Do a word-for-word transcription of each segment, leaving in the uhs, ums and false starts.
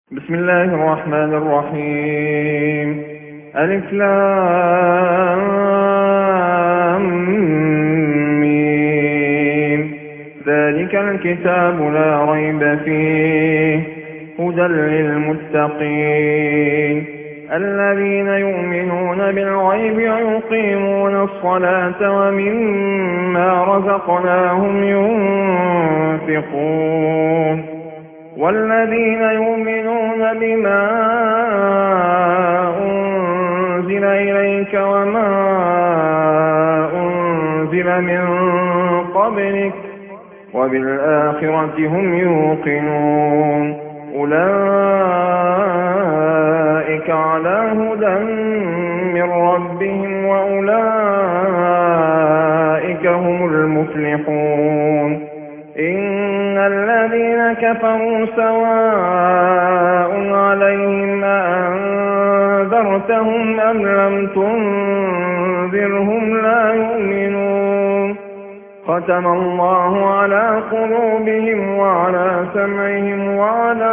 بسم الله الرحمن الرحيم. ألف لام ميم. ذلك الكتاب لا ريب فيه هدى للمتقين الذين يؤمنون بالغيب ويقيمون الصلاة ومما رزقناهم ينفقون والذين يؤمنون بما أنزل إليك وما أنزل من قبلك وبالآخرة هم يوقنون أولئك على هدى من ربهم وأولئك هم المفلحون. إن الذين كفروا سواء عليهم أأنذرتهم أم لم تنذرهم لا يؤمنون. ختم الله على قلوبهم وعلى سمعهم وعلى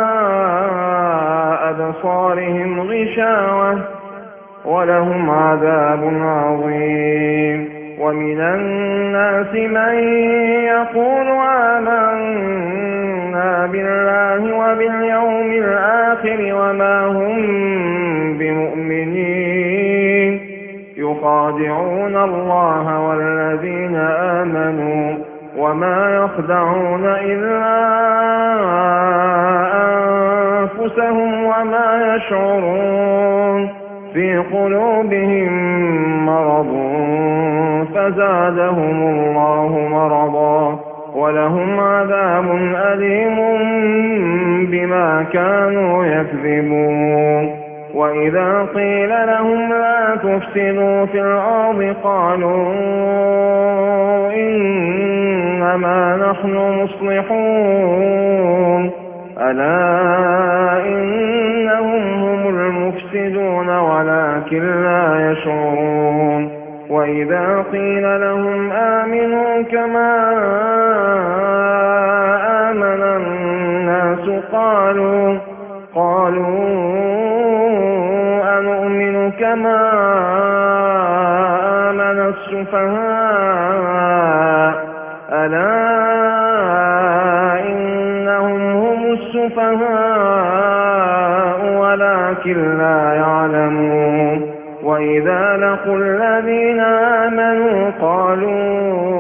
أبصارهم غشاوة ولهم عذاب عظيم. ومن الناس من يقول آمنا بالله وباليوم الآخر وما هم بمؤمنين يخادعون الله والذين آمنوا وما يخدعون إلا أنفسهم وما يشعرون. في قلوبهم مرض فزادهم الله مرضا ولهم عذاب أليم بما كانوا يكذبون. وإذا قيل لهم لا تفسدوا في الأرض قالوا إنما نحن مصلحون ألا إنهم هم المفسدون ولكن لا يشعرون. وإذا قيل لهم آمنوا كما آمن الناس قالوا قالوا أنؤمن كما آمن السفهاء ألا إنهم هم السفهاء ولكن لا يعلمون. وإذا لقوا الذين آمنوا قالوا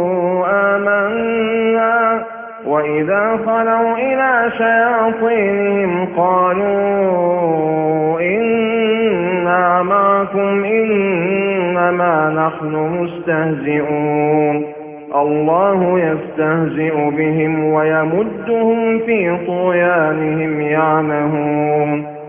آمنا وإذا خلوا إلى شياطينهم قالوا إنا معكم إنما نحن مستهزئون. الله يستهزئ بهم ويمدهم في طغيانهم يعمهون.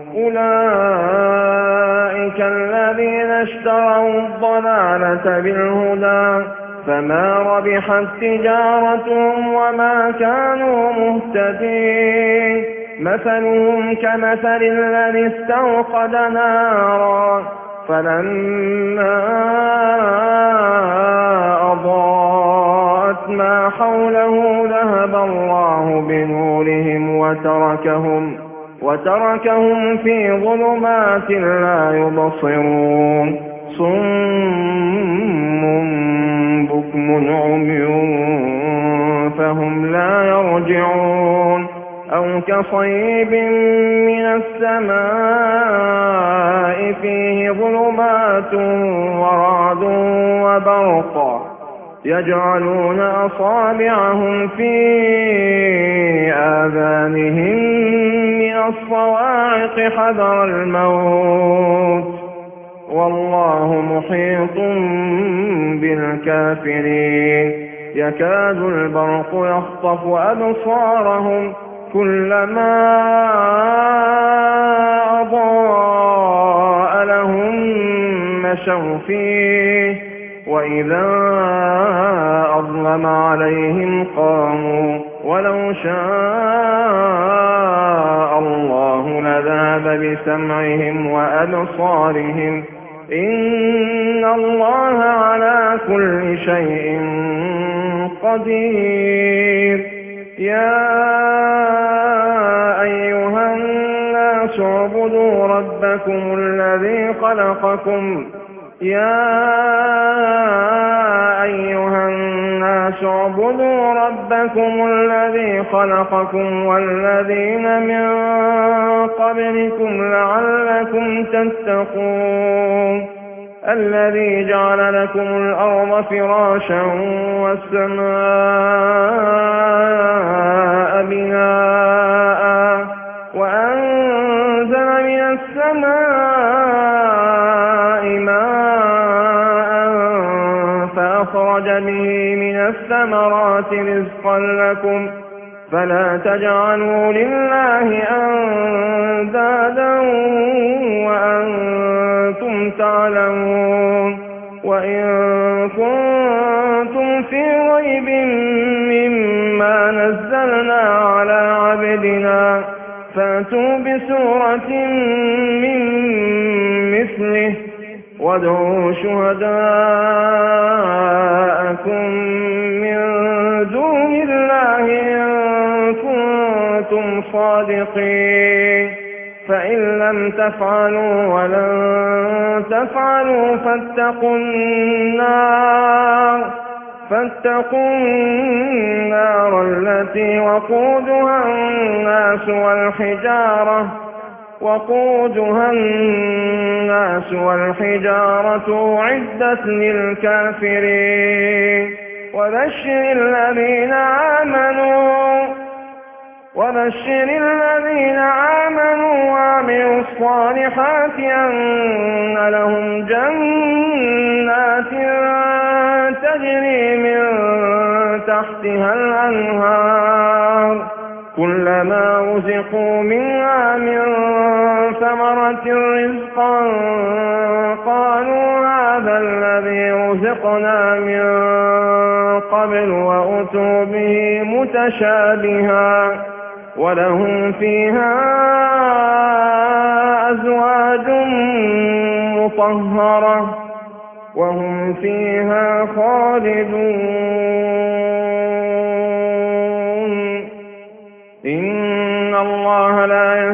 أولئك الذين اشتروا الضلالة بالهدى فما ربحت تجارتهم وما كانوا مهتدين. مثلهم كمثل الذي استوقد نارا فلما أضاءت ما حوله ذهب الله بنورهم وتركهم وتركهم في ظلمات لا يبصرون. صم بكم عمي فهم لا يرجعون. أو كصيب من السماء فيه ظلمات ورعد وبرق يجعلون أصابعهم في آذانهم من الصواعق حذر الموت والله محيط بالكافرين. يكاد البرق يخطف أبصارهم كلما أضاء لهم مشوا فيه وإذا أظلم عليهم قاموا ولو شاء الله لذهب بسمعهم وأبصارهم إن الله على كل شيء قدير. يا أيها الناس الناس اعبدوا ربكم الذي خلقكم يا أيها الناس اعبدوا ربكم الذي خلقكم والذين من قبلكم لعلكم تتقون الذي جعل لكم الأرض فراشا والسماء بناء وأنزل من السماء ماء فأخرج به من الثمرات رزقا لكم فلا تجعلوا لله أندادا وأنتم تعلمون وإن كنتم في ريب مما نزلنا على عبدنا فأتوا بسورة من مثله وادعوا شهداءكم من دون الله إن كنتم صادقين فإن لم تفعلوا ولن تفعلوا فاتقوا النار فاتقوا النار التي وقودها الناس والحجارة وقودها الناس والحجارة أعدت للكافرين وبشر الذين آمنوا وبشر الذين آمنوا وعملوا الصالحات أن لهم جنات تجري من تحتها الأنهار كلما رزقوا منها من ثمرة رزقا قالوا هذا الذي رزقنا من قبل وأتوا به متشابها ولهم فيها أزواج مطهرة وهم فيها خالدون إن الله لا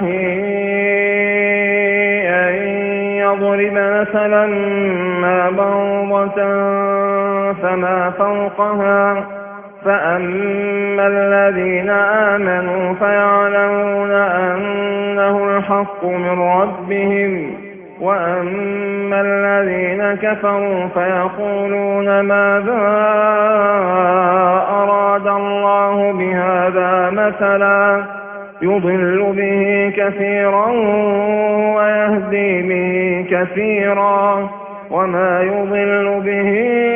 يستحيي أن يضرب مثلا ما بعوضة فما فوقها فأما الذين آمنوا فيعلمون أنه الحق من ربهم وأما الذين كفروا فيقولون ماذا أراد الله بهذا مثلا يضل به كثيرا ويهدي به كثيرا وما يضل به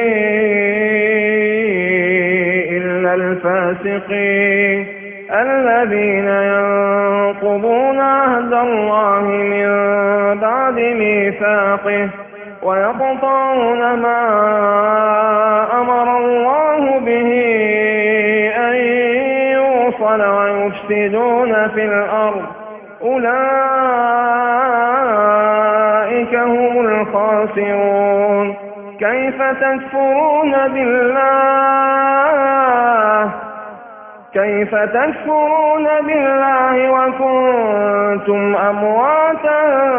إلا الفاسقين الذين ينقضون عهد الله من بعد ميثاقه ويقطعون ما أمر الله به أن يوصل ويفسدون في الأرض أولئك هم الخاسرون كيف تكفرون بالله كيف تكفرون بالله وكنتم أمواتا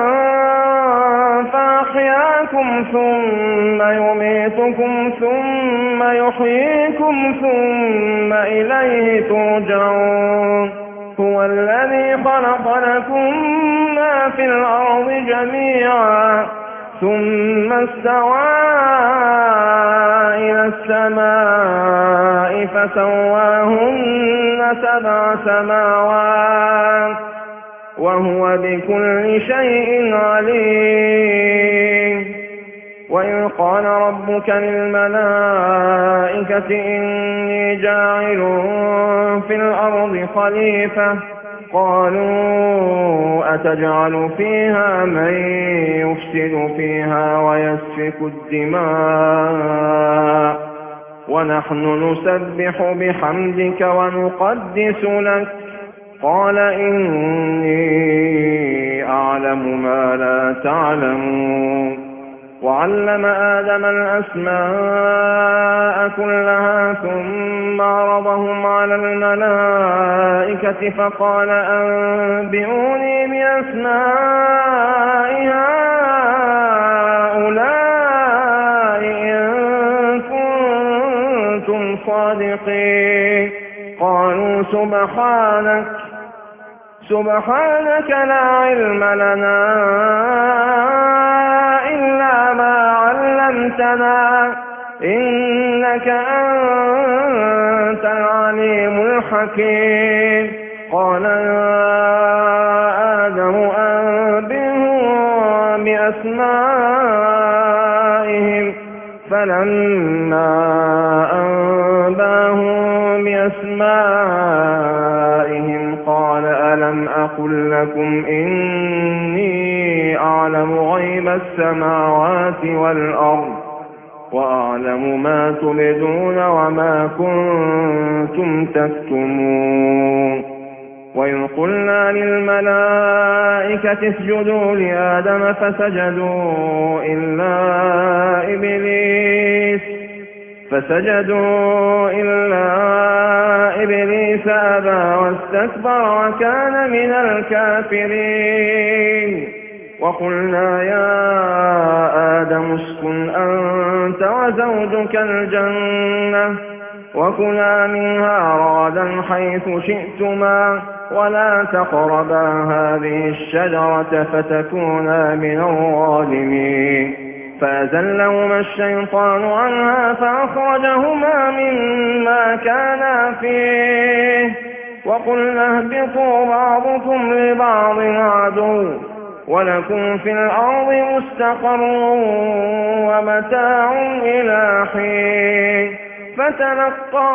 فأحياكم ثم يميتكم ثم يحييكم ثم إليه ترجعون هو الذي خلق لكم ما في الأرض جميعا ثم استوى إلى السماء فسواهن سبع سماوات وهو بكل شيء عليم وإذ قال ربك للملائكة إني جاعل في الأرض خليفة قالوا أتجعل فيها من يفسد فيها ويسفك الدماء ونحن نسبح بحمدك ونقدس لك قال إني أعلم ما لا تعلمون وعلم آدم الأسماء كلها ثم عرضهم على الملائكة فقال أنبئوني بأسماء هؤلاء إن كنتم صادقين. قالوا سبحانك سبحانك لا علم لنا إلا ما علمتنا إنك أنت العليم الحكيم. قال يا آدم أنبئهم بأسمائهم فلما أنباهم بأسمائهم قال ألم أقل لكم إني أعلم غيب السماوات والأرض وأعلم ما تبدون وما كنتم تكتمون. وإذ قلنا للملائكة اسجدوا لآدم فسجدوا إلا إبليس فسجدوا إلا إبليس أبى واستكبر وكان من الكافرين. وقلنا يا آدم اسكن أنت وزوجك الجنة وكلا منها رغدا حيث شئتما ولا تقربا هذه الشجرة فتكونا من الظالمين. فأزلهما الشيطان عنها فأخرجهما مما كانا فيه وقلنا اهبطوا بعضكم لبعض عدو ولكم في الأرض مستقر ومتاع إلى حين. فتلقى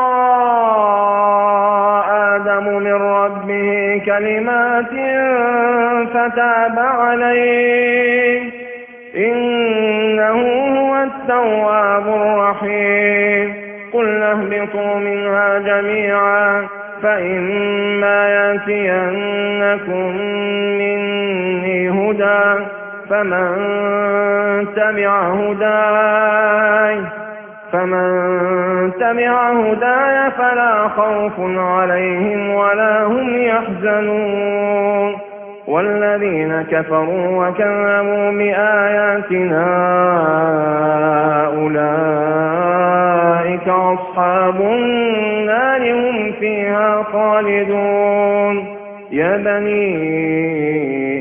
آدم من ربه كلمات فتاب عليه إنه هو التواب الرحيم. قلنا اهبطوا منها جميعا فإما يأتينكم مني هدى فمن تبع هداي فمن تبع هداي فلا خوف عليهم ولا هم يحزنون. والذين كفروا وكذبوا بآياتنا أولئك أصحاب النار هم فيها خالدون. يا بني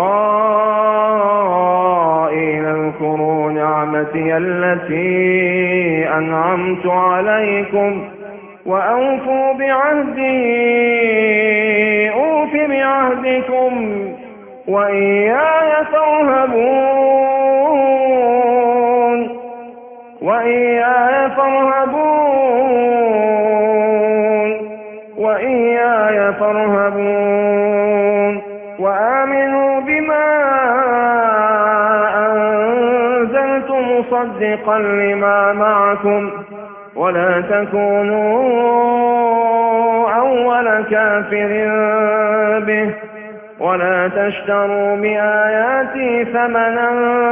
إسرائيل اذكروا نعمتي التي أنعمت عليكم وأوفوا بعهدي أوف بعهدكم وإياي فارهبون وإياي فارهبون وإياي فارهبون. وآمنوا بما أنزلت مصدقا لما معكم ولا تكونوا أول كافر به ولا تشتروا بآياتي ثمنا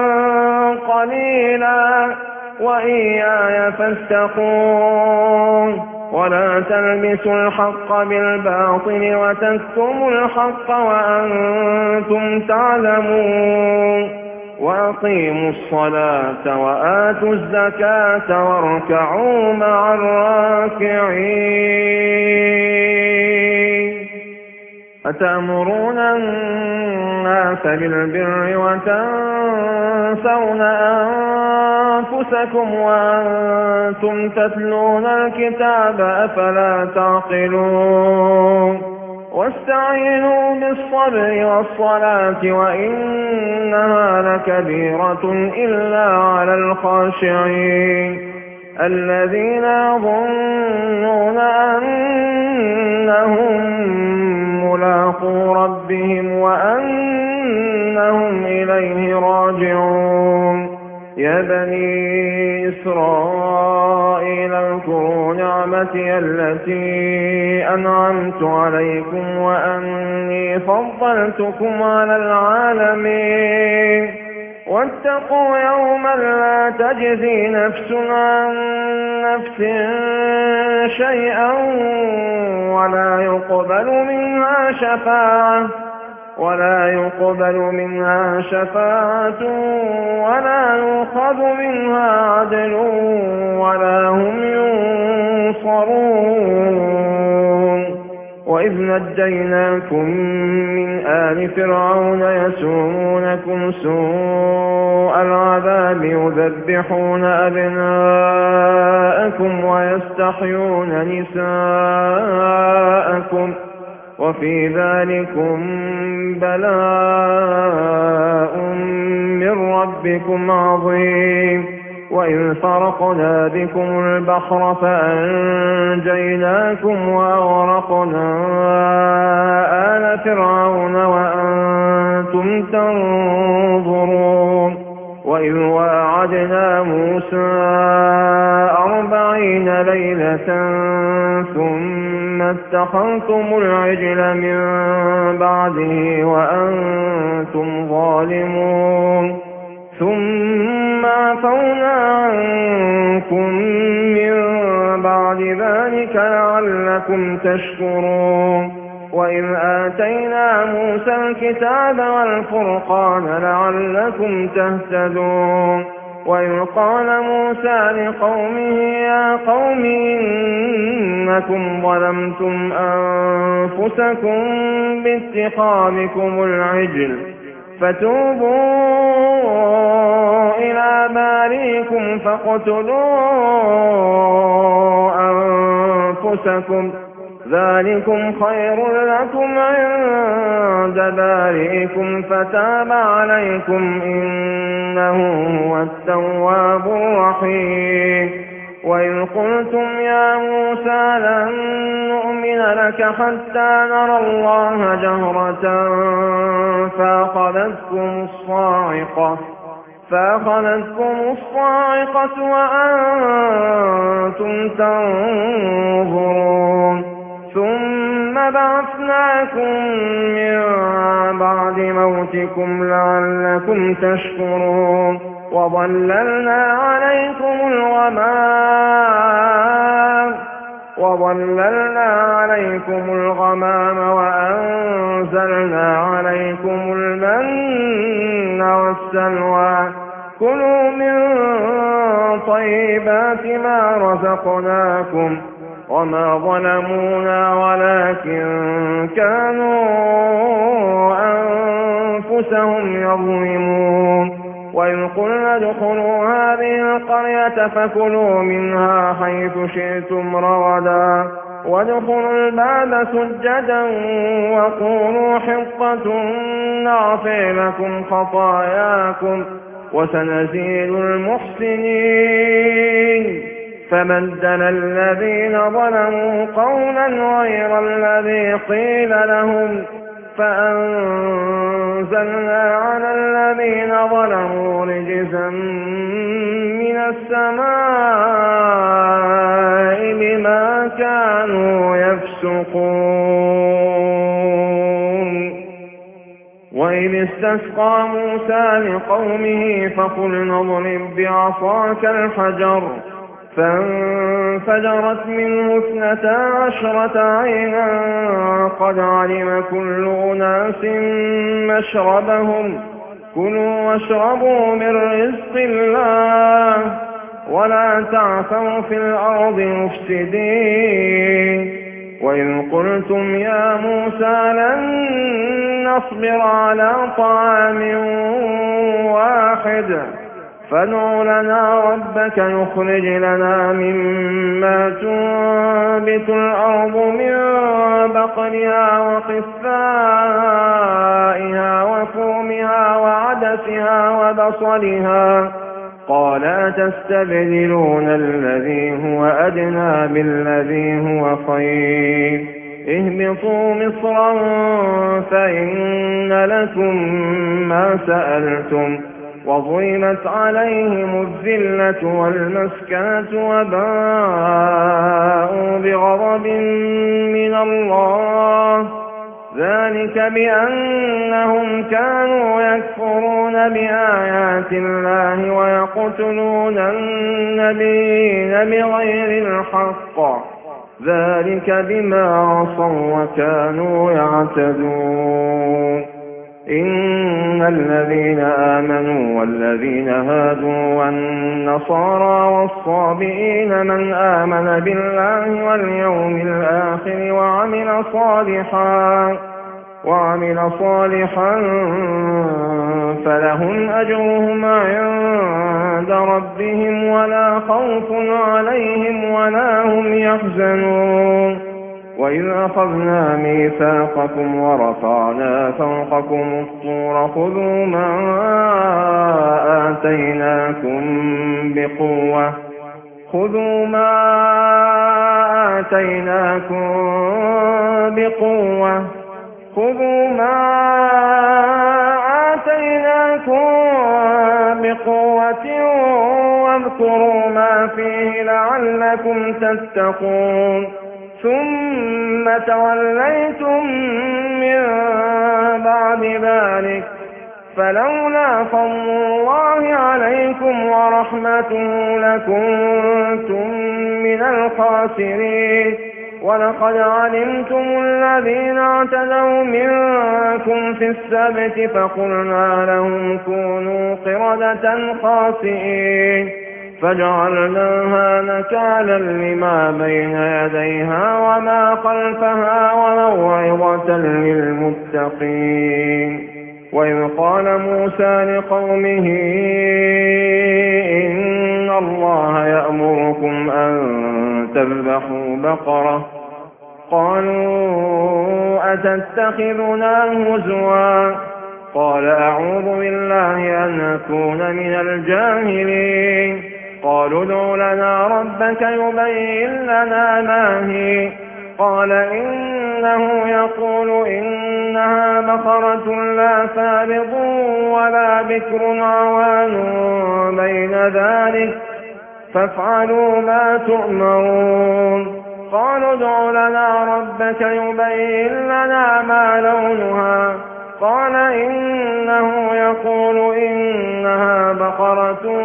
قليلا وإياي فاتقون. ولا تلبسوا الحق بالباطل وتكتموا الحق وأنتم تعلمون. وأقيموا الصلاة وآتوا الزكاة واركعوا مع الراكعين. أتأمرون الناس بالبر وتنسون أنفسكم وأنتم تتلون الكتاب أفلا تعقلون. واستعينوا بالصبر والصلاة وإنها لكبيرة إلا على الخاشعين الذين يظنون أنهم ملاقو ربهم وأنهم إليه راجعون. يا بني إسرائيل اذكروا نعمتي التي أنعمت عليكم وأني فضلتكم على العالمين. واتقوا يوما لا تجزي نفس عن نفس شيئا ولا يقبل منها شفاعة ولا يقبل منها شفاعة ولا يؤخذ منها عدل ولا هم ينصرون. وإذ نجيناكم من آل فرعون يسومونكم سوء العذاب يذبحون أبناءكم ويستحيون نساءكم وفي ذلكم بلاء من ربكم عظيم. وإذ فرقنا بكم البحر فأنجيناكم وأغرقنا آل فرعون وأنتم تنظرون. وإذ واعدنا موسى أربعين ليلة ثم اتخذتم العجل من بعده وأنتم ظالمون ثم عفونا عنكم من بعد ذلك لعلكم تشكرون. وإذ آتينا موسى الكتاب والفرقان لعلكم تهتدون. وإذ قال موسى لقومه يا قوم إنكم ظلمتم أنفسكم باتخاذكم العجل فتوبوا إلى بارئكم فاقتلوا أنفسكم ذلكم خير لكم عند بارئكم فتاب عليكم إنه هو التواب الرحيم. وإذ قلتم يا موسى لن نؤمن لك حتى نرى الله جهرة فأخذتكم الصاعقة فأخذتكم الصاعقة وأنتم تنظرون ثم بعثناكم من بعد موتكم لعلكم تشكرون. وظللنا عليكم الغمام وظللنا عليكم الغمام وأنزلنا عليكم المن والسلوى كلوا من طيبات ما رزقناكم وما ظلمونا ولكن كانوا أنفسهم يظلمون. وإذ قلنا ادخلوا هذه القرية فكلوا منها حيث شئتم رغدا وادخلوا الباب سجدا وقولوا حطة نغفر لكم خطاياكم وسنزيد المحسنين. فبدل الذين ظلموا قولا غير الذي قيل لهم فأنزلنا على الذين ظلموا رجزا من السماء بما كانوا يفسقون. وإذ استسقى موسى لقومه فقلنا اضرب بعصاك الحجر فانفجرت منه اثنتا عشرة عينا قد علم كل أناس مشربهم كلوا واشربوا من رزق الله ولا تعثوا في الأرض مفسدين. وإذ قلتم يا موسى لن نصبر على طعام واحد فادع لنا ربك يخرج لنا مما تنبت الأرض من بقلها وقثائها وفومها وعدسها وبصلها قال أتستبدلون الذي هو أدنى بالذي هو خير اهبطوا مصرا فإن لكم ما سألتم وضربت عليهم الذلة والمسكنة وباءوا بغضب من الله ذلك بأنهم كانوا يكفرون بآيات آيات الله ويقتلون النبيين بغير الحق ذلك بما عصوا وكانوا يعتدون إن الذين آمنوا والذين هادوا والنصارى والصابئين من آمن بالله واليوم الآخر وعمل صالحا وعمل صالحا فلهم أجرهم عند ربهم ولا خوف عليهم ولا هم يحزنون وإذ أخذنا ميثاقكم ورفعنا فوقكم الطور خذوا ما آتيناكم بقوة خذوا ما آتيناكم بقوة خذوا ما آتيناكم بقوة واذكروا ما فيه لعلكم تتقون ثم توليتم من بعد ذلك فلولا فضل الله عليكم ورحمته لكنتم من الخاسرين ولقد علمتم الذين اعتدوا منكم في السبت فقلنا لهم كونوا قردة خاسئين فجعلناها نكالا لما بين يديها وما خلفها وموعظة للمتقين وإذ قال موسى لقومه إن الله يأمركم أن تذبحوا بقرة قالوا أتتخذنا هزوا قال أعوذ بالله أن أكون من الجاهلين قالوا ادع لنا ربك يبين لنا ما هي قال إنه يقول إنها بقرة لا فارض ولا بكر عوان بين ذلك فافعلوا ما تؤمرون قالوا ادع لنا ربك يبين لنا ما لونها قال إنه يقول إنها بقرة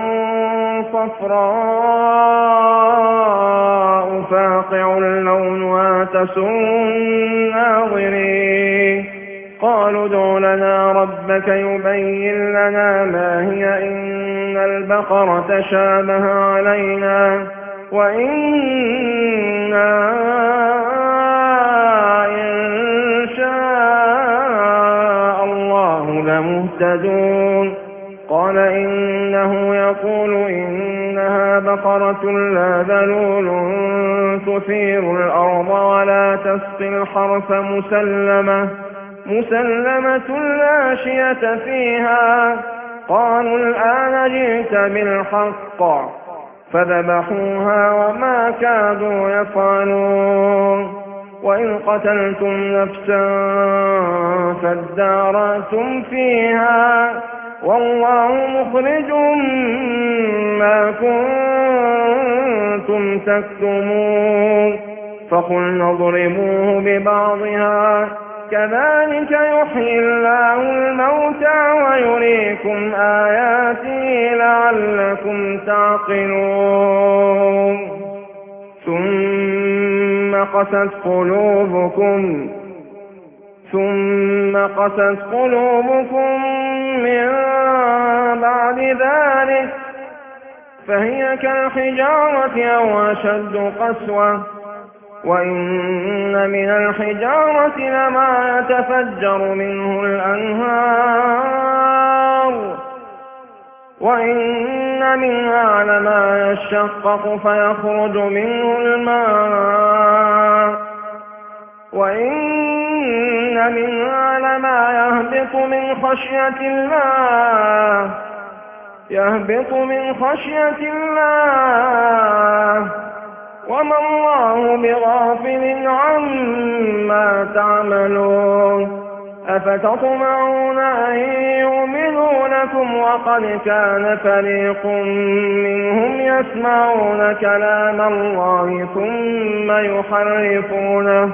صفراء فاقع لونها تسر الناظرين قالوا ادع لنا ربك يبين لنا ما هي إن البقرة شابه علينا وإنا إن شاء الله لمهتدون قال إنه يقول إنها بقرة لا ذلول تثير الأرض ولا تسقي الحرث مسلمة مسلمة لا شية فيها قالوا الآن جئت بالحق فذبحوها وما كادوا يفعلون وإن قتلتم نفسا فادارأتم فيها والله مخرج ما كنتم تكتمون فقلنا اضربوه ببعضها كذلك يحيي الله الموتى ويريكم آياته لعلكم تعقلون ثم قست قلوبكم ثم قست قلوبكم من بعد ذلك فهي كالحجارة أو أشد قسوة وإن من الحجارة لما يتفجر منه الأنهار وإن منها لما يشقق فيخرج منه الماء وإن منها لما يهبط من خشية الله يهبط من خشية الله وما الله بغافل عما تعملون أفتطمعون أن يؤمنوا لكم وقد كان فريق منهم يسمعون كلام الله ثم يحرفونه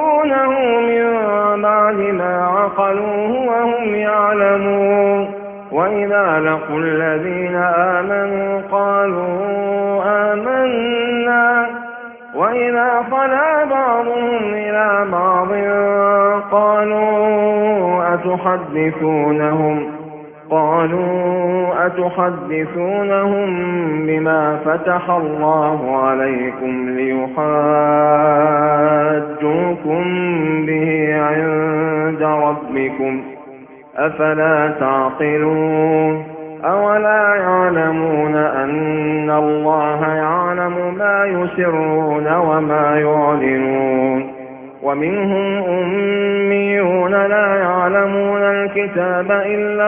يحرفونه من بعد ما عقلوه وهم يعلمون وإذا لقوا الذين آمنوا قالوا آمنا وإذا خلا بعضهم إلى بعض قالوا أتحدثونهم قالوا أتحدثونهم بما فتح الله عليكم ليحاجوكم به عند ربكم أفلا تعقلون أولا يعلمون أن الله يعلم ما يسرون وما يعلنون ومنهم أميون لا يعلمون الكتاب إلا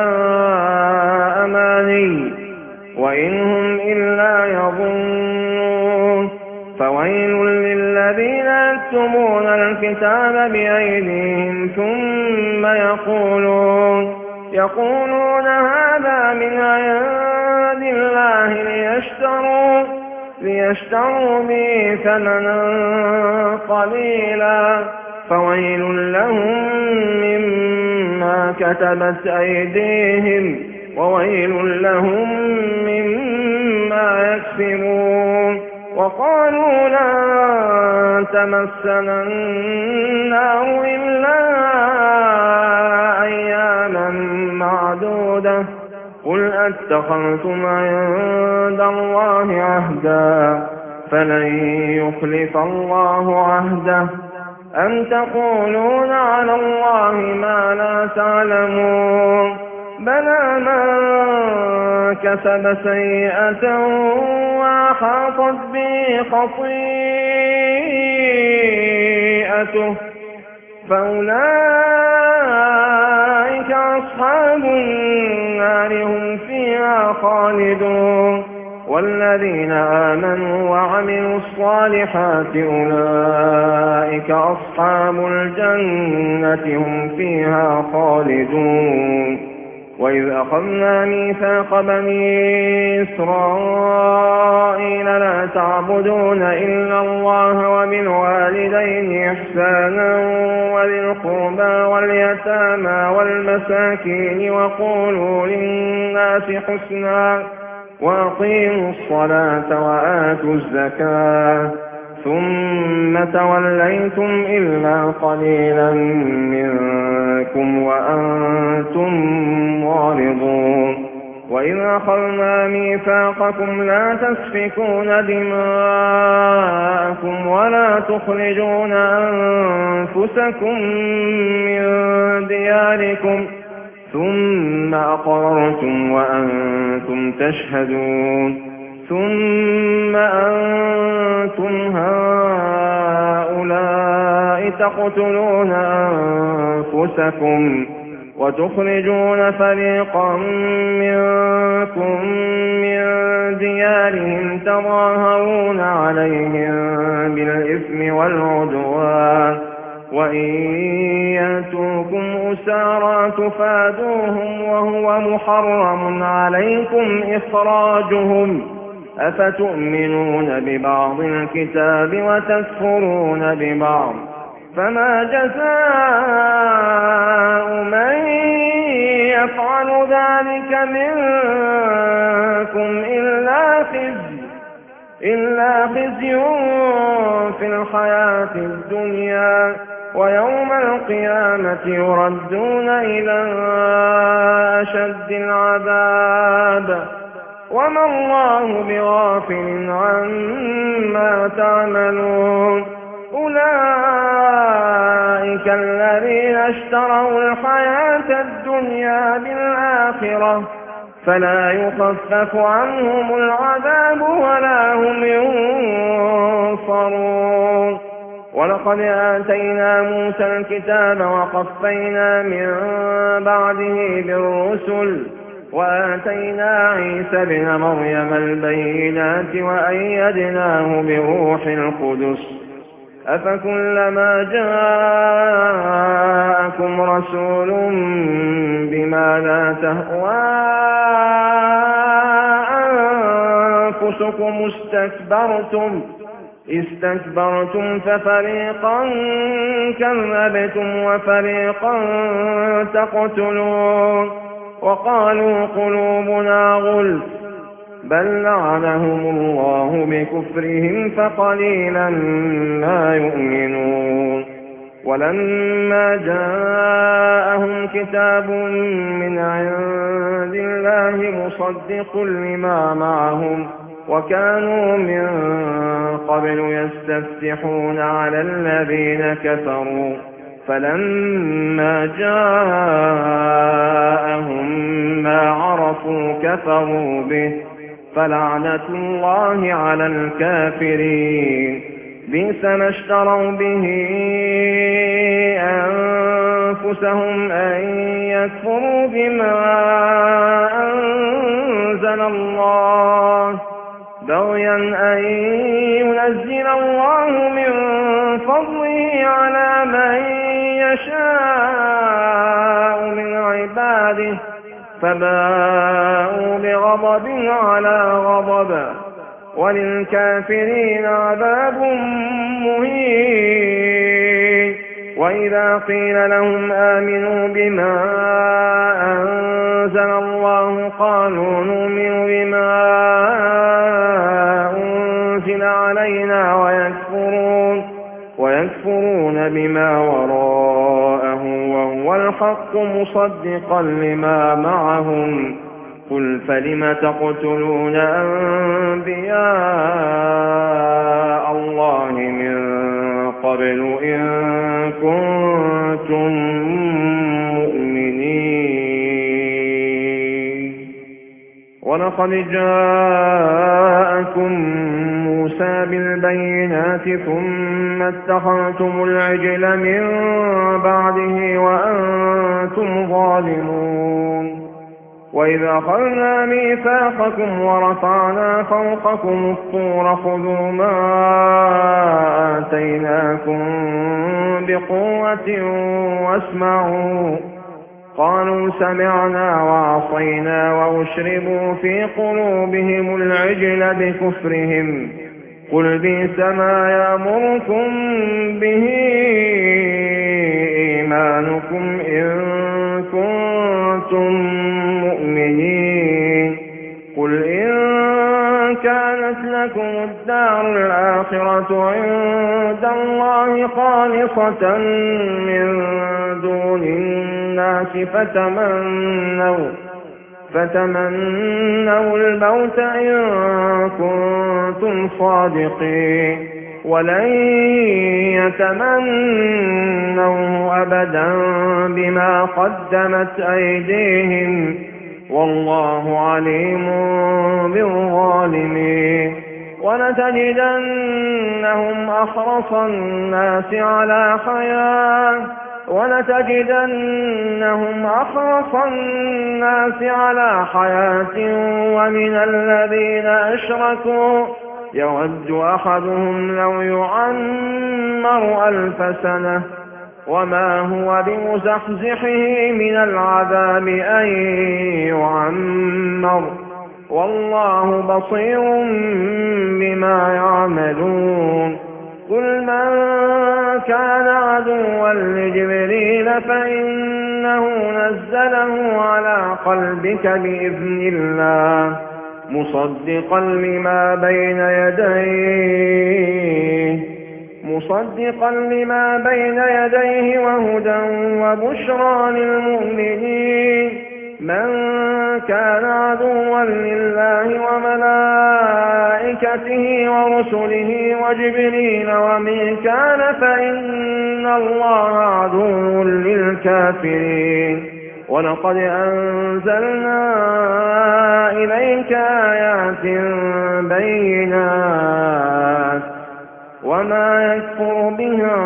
أماني وإنهم إلا يظنون فويل للذين يكتمون الكتاب بأيديهم ثم يقولون يقولون هذا من عند الله ليشتروا ليشتروا به ثمنا قليلا فويل لهم مما كتبت أيديهم وويل لهم مما يكسبون وقالوا لن تمسنا النار إلا أياما معدودة قل أتخذتم عند الله عهدا فلن يخلف الله عهده أم تقولون على الله ما لا تعلمون بلى من كسب سيئة وأحاطت به خطيئته فأولئك أصحاب النار هم فيها خالدون والذين آمنوا وعملوا الصالحات أولئك أصحاب الجنة هم فيها خالدون وإذ أخذنا ميثاق بني إسرائيل لا تعبدون إلا الله وبالوالدين إحسانا وذي القربى واليتامى والمساكين وقولوا للناس حسنا وأقيموا الصلاة وآتوا الزكاة ثم توليتم إلا قليلا منكم وأنتم معرضون وإذ أخذنا ميثاقكم لا تسفكون دماءكم ولا تخرجون أنفسكم من دياركم ثم أقررتم وأنتم تشهدون ثم أنتم هؤلاء تقتلون أنفسكم وتخرجون فريقا منكم من ديارهم تظاهرون عليهم بالإثم والعدوان وإن يأتوكم أسارى تفادوهم وهو محرم عليكم إخراجهم أفتؤمنون ببعض الكتاب وتكفرون ببعض فما جزاء من يفعل ذلك منكم إلا خزي إلا خزي في الحياة الدنيا ويوم القيامة يردون إلى أشد العذاب وما الله بغافل عما تعملون أولئك الذين اشتروا الحياة الدنيا بالآخرة فلا يخفف عنهم العذاب ولا هم ينصرون ولقد آتينا موسى الكتاب وقفينا من بعده بالرسل وآتينا عيسى ابن مريم البينات وأيدناه بروح القدس أفكلما جاءكم رسول بما لا تهوى أنفسكم استكبرتم استكبرتم ففريقا كذبتم وفريقا تقتلون وقالوا قلوبنا غلف بل لعنهم الله بكفرهم فقليلا ما يؤمنون ولما جاءهم كتاب من عند الله مصدق لما معهم وكانوا من قبل يستفتحون على الذين كفروا فلما جاءهم ما عرفوا كفروا به فلعنة الله على الكافرين بئس ما اشتروا به أنفسهم أن يكفروا بما أنزل الله بغيا أن ينزل الله من فضله على من يشاء من عباده فباءوا بغضب على غضب وللكافرين عذاب مهين وإذا قيل لهم آمنوا بما أنزل الله قالوا نؤمن بما أنزل علينا ويكفرون ويكفرون بما وراءه وهو الحق مصدقا لما معهم قل فلم تقتلون أنبياء الله من قبل إن كنتم مؤمنين ولقد جاءكم موسى بالبينات ثم اتخذتم العجل من بعده وأنتم ظالمون وإذا أخذنا ميثاقكم ورفعنا فوقكم الطور خذوا ما آتيناكم بقوة واسمعوا قالوا سمعنا وعصينا وأشربوا في قلوبهم العجل بكفرهم قل بئس ما يأمركم به إيمانكم إن كنتم مؤمنين قل إن كانت لكم الدار الآخرة عند الله خالصة من دون الناس فتمنوا فتمنوا الموت إن كنتم صادقين ولن يتمنوا أبدا بما قدمت أيديهم والله عليم بالظالمين ولتجدنهم أحرص الناس على حياة ولتجدنهم أحرص الناس على حياة ومن الذين أشركوا يود أحدهم لو يعمر ألف سنة وما هو بمزحزحه من العذاب أن يعمر والله بصير بما يعملون قل من كان عدوا لجبريل فإنه نزله على قلبك بإذن الله مصدقا لما بين يديه مصدقا لما بين يديه وهدى وبشرى للمؤمنين من كان عدوا لله وملائكته ورسله وجبريل وميكال فإن الله عدو للكافرين ولقد أنزلنا إليك آيات بينات وما يكفر بها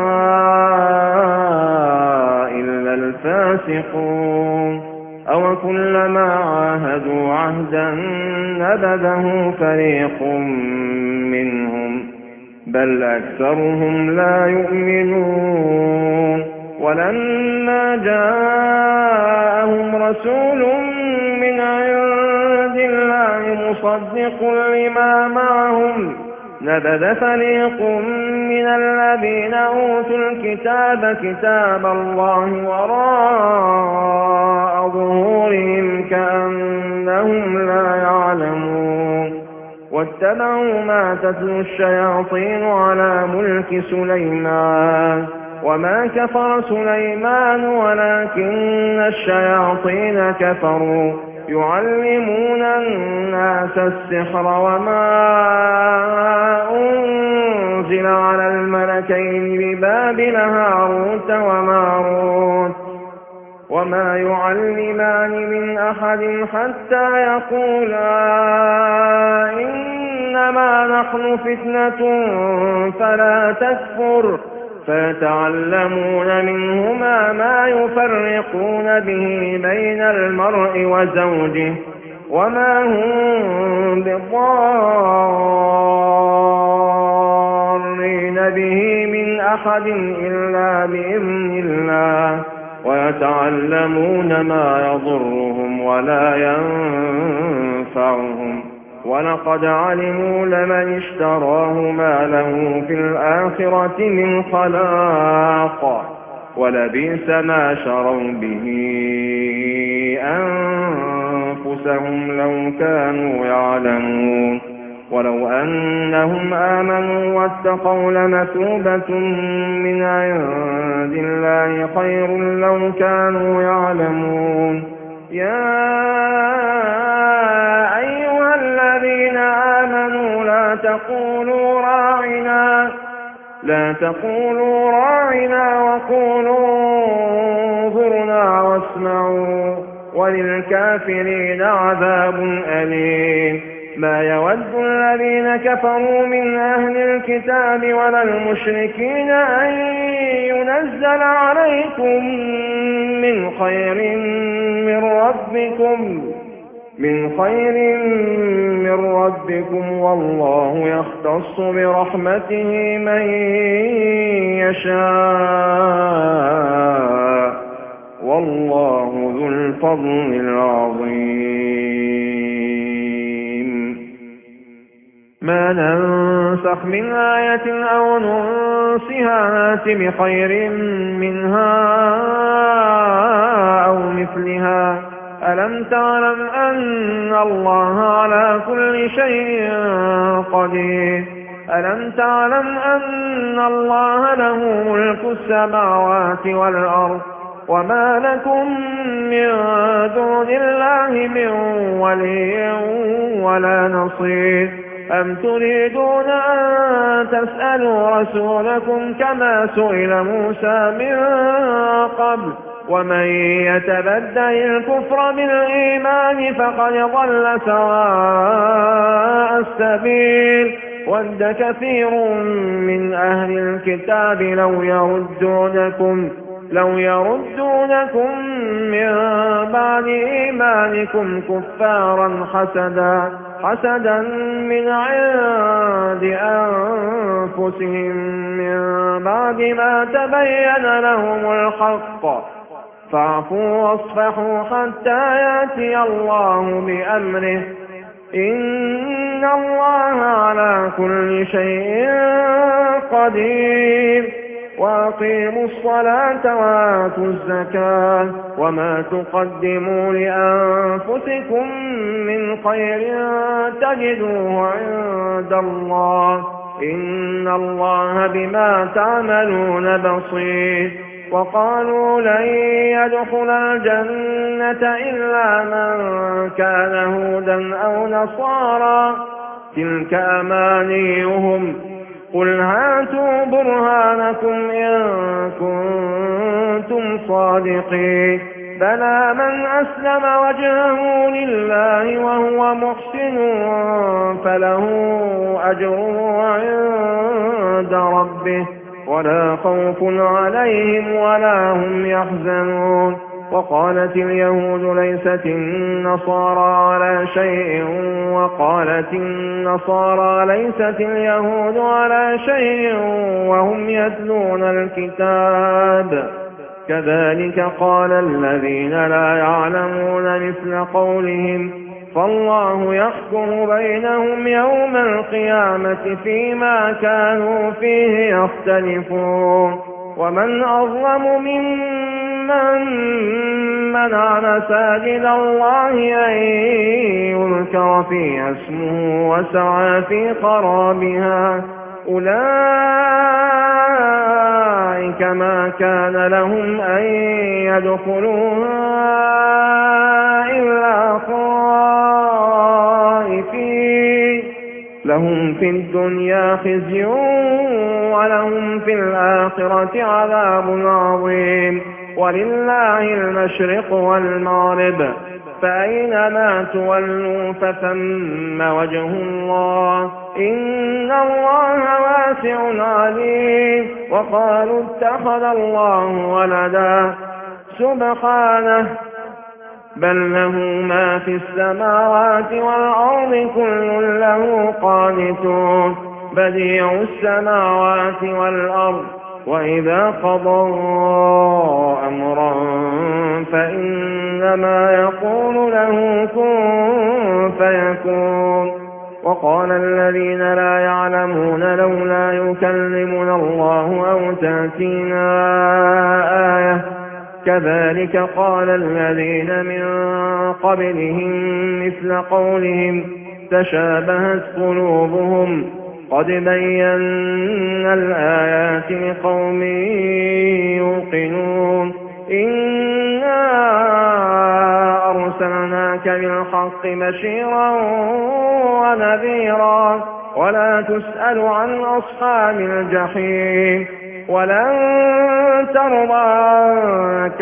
إلا الفاسقون أو كلما عاهدوا عهدا نبذه فريق منهم بل أكثرهم لا يؤمنون ولما جاءهم رسول من عند الله مصدق لما معهم نبذ فريق من الذين أوتوا الكتاب كتاب الله وراء ظهورهم واتبعوا ما تتلو الشياطين على ملك سليمان وما كفر سليمان ولكن الشياطين كفروا يعلمون الناس السحر وما أنزل على الملكين ببابل هاروت وماروت وما يعلمان من أحد حتى يقولا إنما نحن فتنة فلا تكفر فيتعلمون منهما ما يفرقون به بين المرء وزوجه وما هم بضارين به من أحد إلا بإذن الله ويتعلمون ما يضرهم ولا ينفعهم ولقد علموا لمن اشتراه ما له في الآخرة من خلاق ولبئس ما شروا به أنفسهم لو كانوا يعلمون ولو أنهم آمنوا واتقوا لمثوبة من عند الله خير لو كانوا يعلمون يا أيها الذين آمنوا لا تقولوا راعنا لا تقولوا راعنا وقولوا انظرنا واسمعوا وللكافرين عذاب أليم ما يود الذين كفروا من أهل الكتاب ولا المشركين أن ينزل عليكم من خير من ربكم من خير من ربكم والله يختص برحمته من يشاء والله ذو الفضل العظيم ما ننسخ من آية أو ننسها نأت بخير منها أو مثلها ألم تعلم أن الله على كل شيء قدير ألم تعلم أن الله له ملك السماوات والأرض وما لكم من دون الله من ولي ولا نصير أم تريدون أن تسألوا رسولكم كما سئل موسى من قبل ومن يتبدل الكفر بالإيمان فقد ضل سواء السبيل ود كثير من أهل الكتاب لو يردونكم لو يردونكم من بعد إيمانكم كفارا حسدا حسدا من عند أنفسهم من بعد ما تبين لهم الحق فاعفوا واصفحوا حتى يأتي الله بأمره إن الله على كل شيء قدير وأقيموا الصلاة وآتوا الزكاة وما تقدموا لأنفسكم من خير تجدوه عند الله إن الله بما تعملون بصير وقالوا لن يدخل الجنة إلا من كان هودا أو نصارى تلك أمانيهم قل هاتوا برهانكم إن كنتم صادقين بلى من أسلم وجهه لله وهو محسن فله أجره عند ربه ولا خوف عليهم ولا هم يحزنون وقالت اليهود ليست النصارى على شيء وقالت النصارى ليست اليهود على شيء وهم يتلون الكتاب كذلك قال الذين لا يعلمون مثل قولهم فالله يحكم بينهم يوم القيامة فيما كانوا فيه يختلفون ومن أظلم ممن من منع مساجد الله أن يذكر فيها اسمه وسعى في خرابها أولئك ما كان لهم أن يدخلوها إلا خائفين لهم في الدنيا خزي ولهم في الآخرة عذاب عظيم ولله المشرق والمغرب فأينما تولوا فثم وجه الله إن الله واسع عليم وقالوا اتخذ الله ولدا سبحانه بل له ما في السماوات والأرض كل له قانتون بديع السماوات والأرض وإذا قضى أمرا فإنما يقول له كن فيكون وقال الذين لا يعلمون لولا يكلمنا الله أو تأتينا آية كذلك قال الذين من قبلهم مثل قولهم تشابهت قلوبهم قد بينا الآيات لقوم يوقنون إنا أرسلناك بالحق بشيرا ونذيرا ولا تسأل عن أصحاب الجحيم ولن ترضى عنك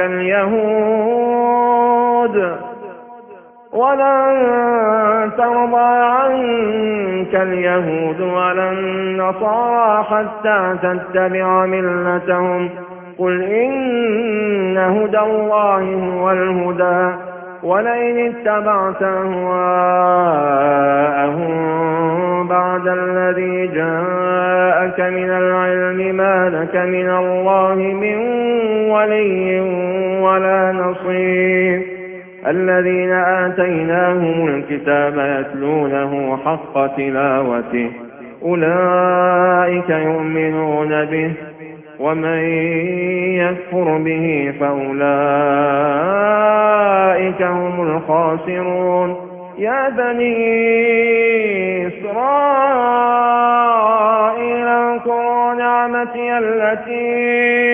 اليهود ولن ترضى عنك اليهود ولا النصارى حتى تتبع ملتهم قل إن هدى الله هو الهدى ولئن اتبعت أهواءهم بعد الذي جاءك من العلم ما لك من الله من ولي ولا نصير الذين آتيناهم الكتاب يتلونه حق تلاوته أولئك يؤمنون به ومن يكفر به فأولئك هم الخاسرون يا بني إسرائيل اذكروا نعمتي التي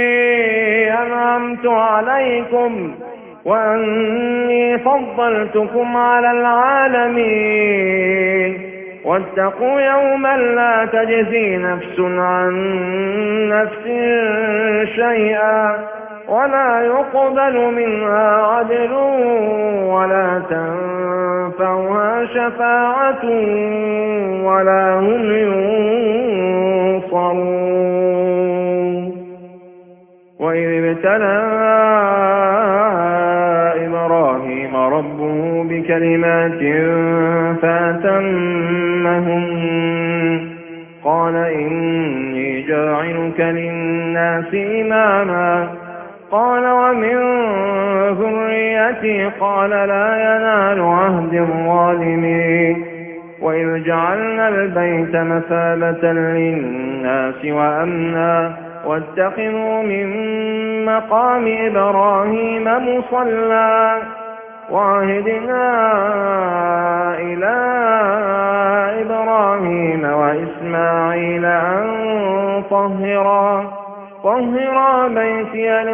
أنعمت عليكم وأني فضلتكم على العالمين واتقوا يوما لا تجزي نفس عن نفس شيئا ولا يقبل منها عدل ولا تنفعها شفاعة ولا هم ينصرون وإذ ابتلى إبراهيم ربه بكلمات فأتمهن قال إني جاعلك للناس إماما قال ومن ذريتي قال لا ينال عهد الظالمين وإذ جعلنا البيت مثابة للناس وأمنا واتخذوا من مقام إبراهيم مصلى وعهدنا إلى إبراهيم وإسماعيل أن طهرا طهرا بيتي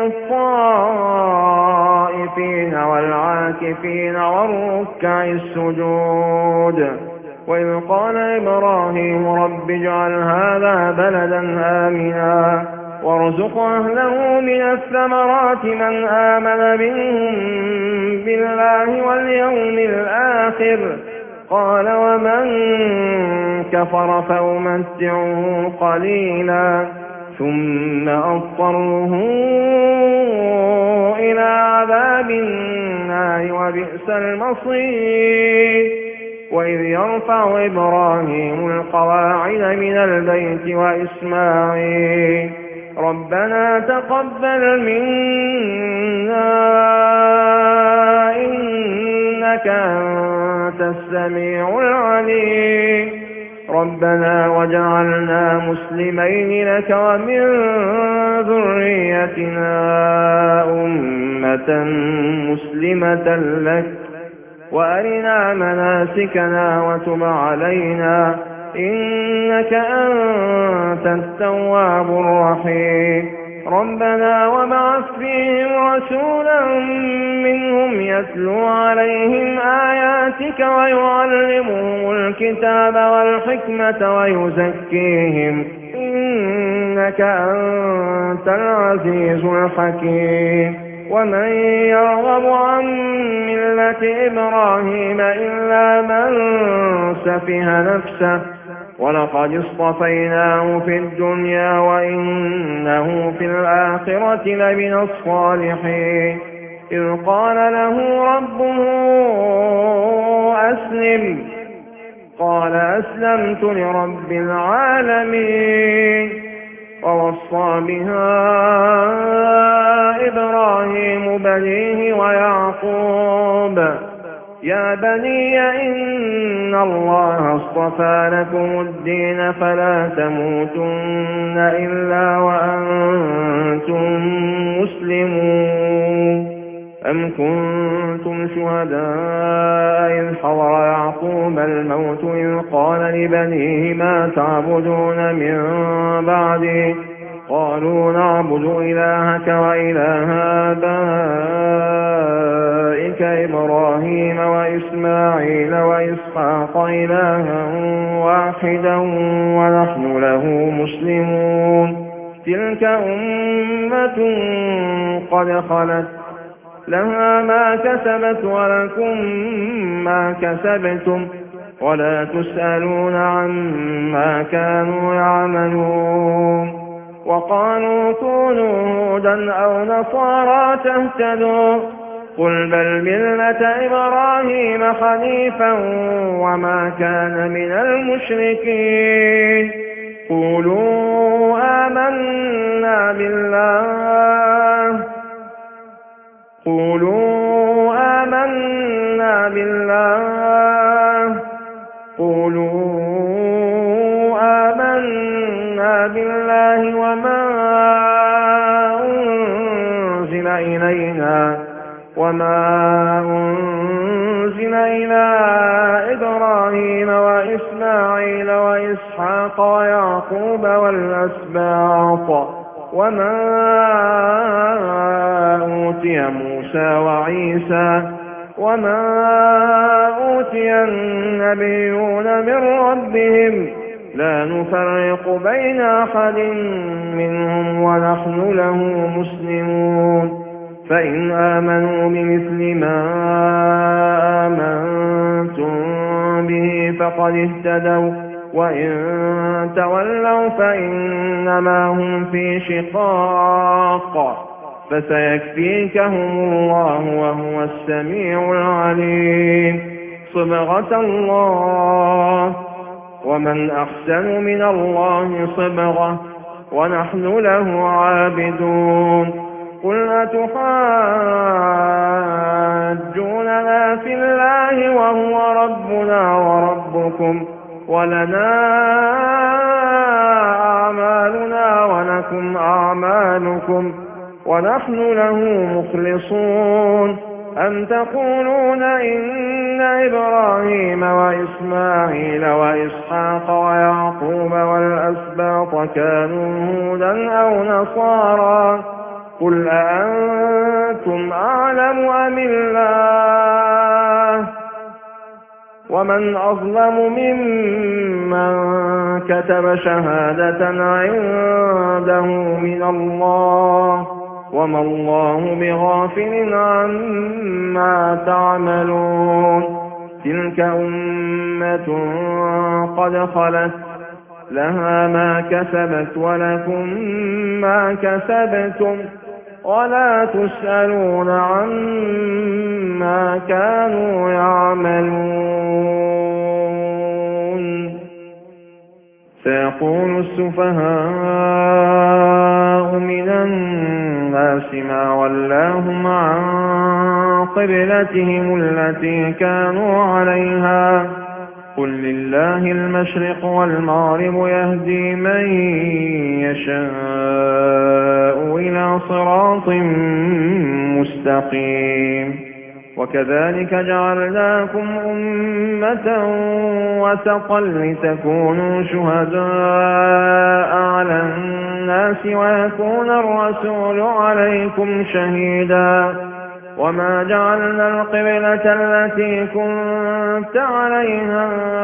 للطائفين والعاكفين والركع السجود وإذ قال إبراهيم رب اجعل هذا بلدا آمنا وارزق أهله من الثمرات من آمن بهم بالله واليوم الآخر قال ومن كفر فأمتعه قليلا ثم أضطره إلى عذاب النار وبئس المصير وإذ يرفع إبراهيم القواعد من البيت وإسماعيل ربنا تقبل منا إنك أنت السميع العليم ربنا وجعلنا مسلمين لك ومن ذريتنا أمة مسلمة لك وأرنا مناسكنا وتب علينا إنك أنت التواب الرحيم ربنا وابعث فيهم رسولا منهم يتلو عليهم آياتك ويعلمهم الكتاب والحكمة ويزكيهم إنك أنت العزيز الحكيم ومن يرغب عن ملة إبراهيم إلا من سفه نفسه ولقد اصطفيناه في الدنيا وإنه في الآخرة لمن الصالحين إذ قال له ربه أسلم قال أسلمت لرب العالمين ووصى بها إبراهيم بنيه ويعقوب يا بني إن الله اصطفى لكم الدين فلا تموتن إلا وأنتم مسلمون أم كنتم شهداء إذ حضر يعقوب الموت إذ قال لبنيه ما تعبدون من بعدي قالوا نعبد إلهك وإله آبائك إبراهيم وإسماعيل وإسحاق إلها واحدا ونحن له مسلمون تلك أمة قد خلت لها ما كسبت ولكم ما كسبتم ولا تسألون عما كانوا يعملون وقالوا كونوا هودا أو نصارى تهتدوا قل بل ملة إبراهيم حنيفا وما كان من المشركين قولوا آمنا بالله قولوا آمنا بالله قولوا آمنا بالله وما أنزل إلينا وما أنزل إلى إبراهيم وإسماعيل وإسحاق ويعقوب والأسباط وما أوتي موسى وعيسى وما أوتي النبيون من ربهم لا نفرق بين أحد منهم ونحن له مسلمون فإن آمنوا بمثل ما آمنتم به فقد اهتدوا وإن تولوا فإنما هم في شقاق فسيكفيكهم الله وهو السميع العليم صبغة الله ومن أحسن من الله صبغة ونحن له عابدون قل أتحاجوننا في الله وهو ربنا وربكم ولنا أعمالنا ولكم أعمالكم ونحن له مخلصون أم تقولون إن إبراهيم وإسماعيل وإسحاق ويعقوب والأسباط كانوا هودا أو نصارى قل أأنتم أعلم أم الله ومن أظلم ممن كتب شهادة عنده من الله وما الله بغافل عما تعملون تلك أمة قد خلت لها ما كسبت ولكم ما كسبتم ولا تسألون عما كانوا يعملون سيقول السفهاء من الناس ما ولاهم عن قبلتهم التي كانوا عليها قل لله المشرق والمغرب يهدي من يشاء إلى صراط مستقيم وكذلك جعلناكم أمة وسطا لتكونوا شهداء على الناس ويكون الرسول عليكم شهيدا وما جعلنا القبلة التي كنت عليها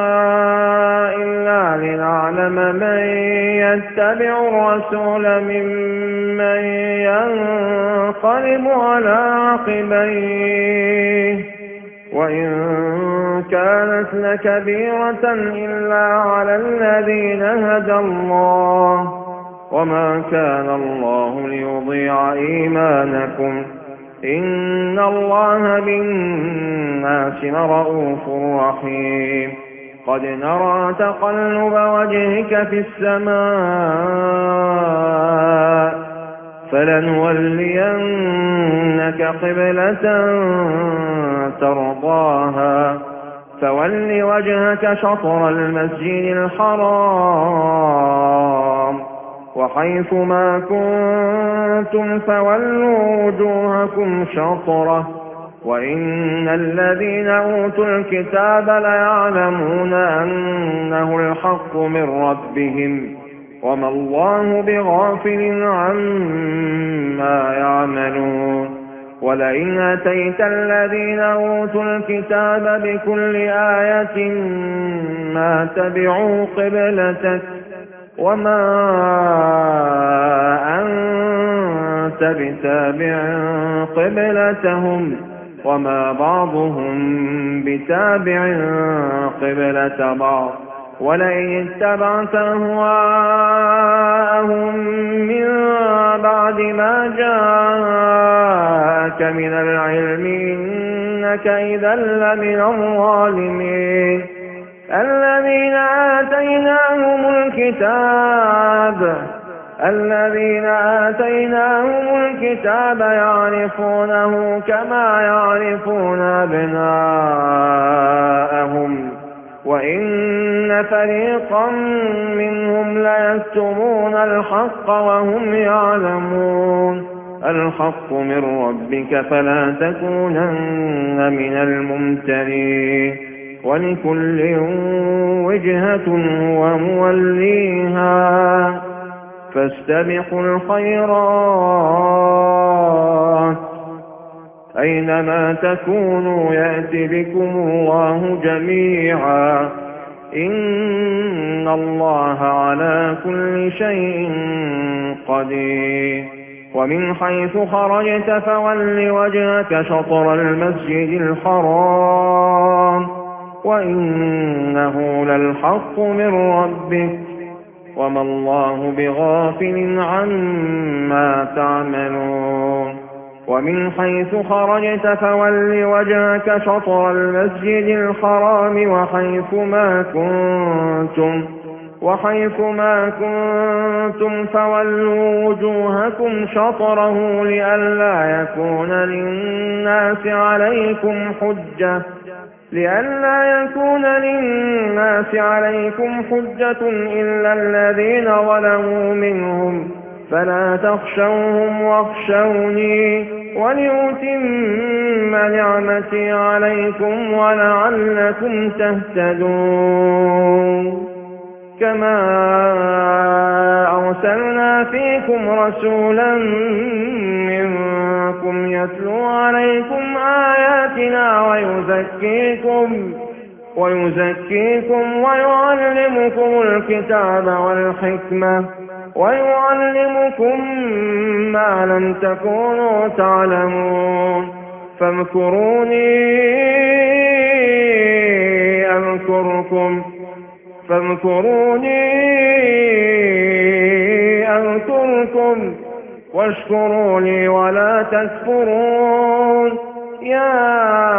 إلا لنعلم من يتبع الرسول ممن ينقلب على عقبيه وإن كانت لكبيرة إلا على الذين هدى الله وما كان الله ليضيع إيمانكم إن الله بالناس لرءوف رحيم قد نرى تقلب وجهك في السماء فلنولينك قبلة ترضاها فول وجهك شطر المسجد الحرام وحيث ما كنتم فولوا وجوهكم شطرة وإن الذين أوتوا الكتاب ليعلمون أنه الحق من ربهم وما الله بغافل عما يعملون ولئن أتيت الذين أوتوا الكتاب بكل آية ما تبعوا قبلتك وما أنت بتابع قبلتهم وما بعضهم بتابع قبلة بعض ولئن اتبعت أهواءهم من بعد ما جاءك من العلم إنك إذا لمن الظالمين الذين آتيناهم الكتاب الذين آتيناهم الكتاب يعرفونه كما يعرفون أبناءهم وإن فريقا منهم ليكتمون الحق وهم يعلمون الحق من ربك فلا تكونن من الممترين ولكل وجهة هو موليها فاستبقوا الخيرات أينما تكونوا يأتي بكم الله جميعا إن الله على كل شيء قدير ومن حيث خرجت فول وجهك شطر المسجد الحرام وإنه للحق من ربك وما الله بغافل عما تعملون ومن حيث خرجت فول وجهك شطر المسجد الحرام وحيث ما كنتم وحيث ما كنتم فولوا وجوهكم شطره لئلا يكون للناس عليكم حجة لئلا يكون للناس عليكم حجة إلا الذين ظلموا منهم فلا تخشوهم واخشوني ولأتم نعمتي عليكم ولعلكم تهتدون كما أرسلنا فيكم رسولا منكم يتلو عليكم آياتنا ويزكيكم ويزكيكم ويعلمكم الكتاب والحكمة ويعلمكم ما لم تكونوا تعلمون فاذكروني أذكركم فاذكروني أذكركم واشكروا لي ولا تكفرون يا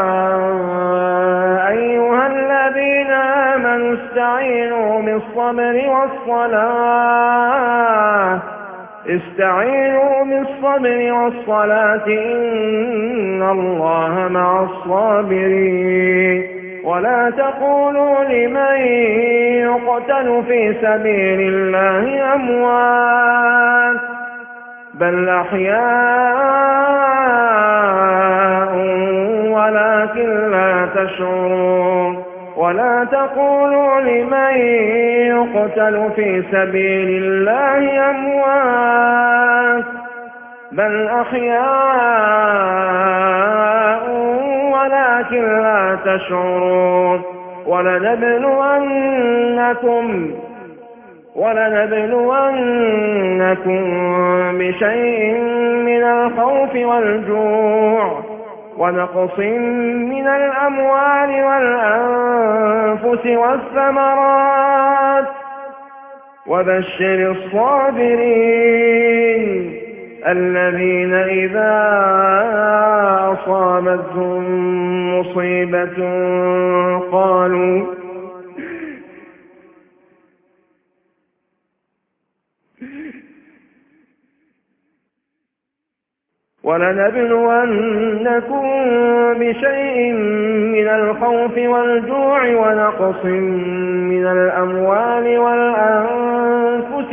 أيها الذين آمنوا استعينوا بالصبر والصلاة استعينوا بالصبر بالصبر والصلاة إن الله مع الصابرين ولا تقولوا لمن يقتل في سبيل الله أموات بل أحياء ولكن لا تشعرون ولا تقولوا لمن يقتل في سبيل الله أموات بل أحياء ولكن لا تشعرون ولنبلونكم ولنبلونكم بشيء من الخوف والجوع ونقص من الأموال والأنفس والثمرات وبشر الصابرين الذين إذا أصابتهم مصيبة قالوا ولنبلونكم بشيء من الخوف والجوع ونقص من الأموال والأنفس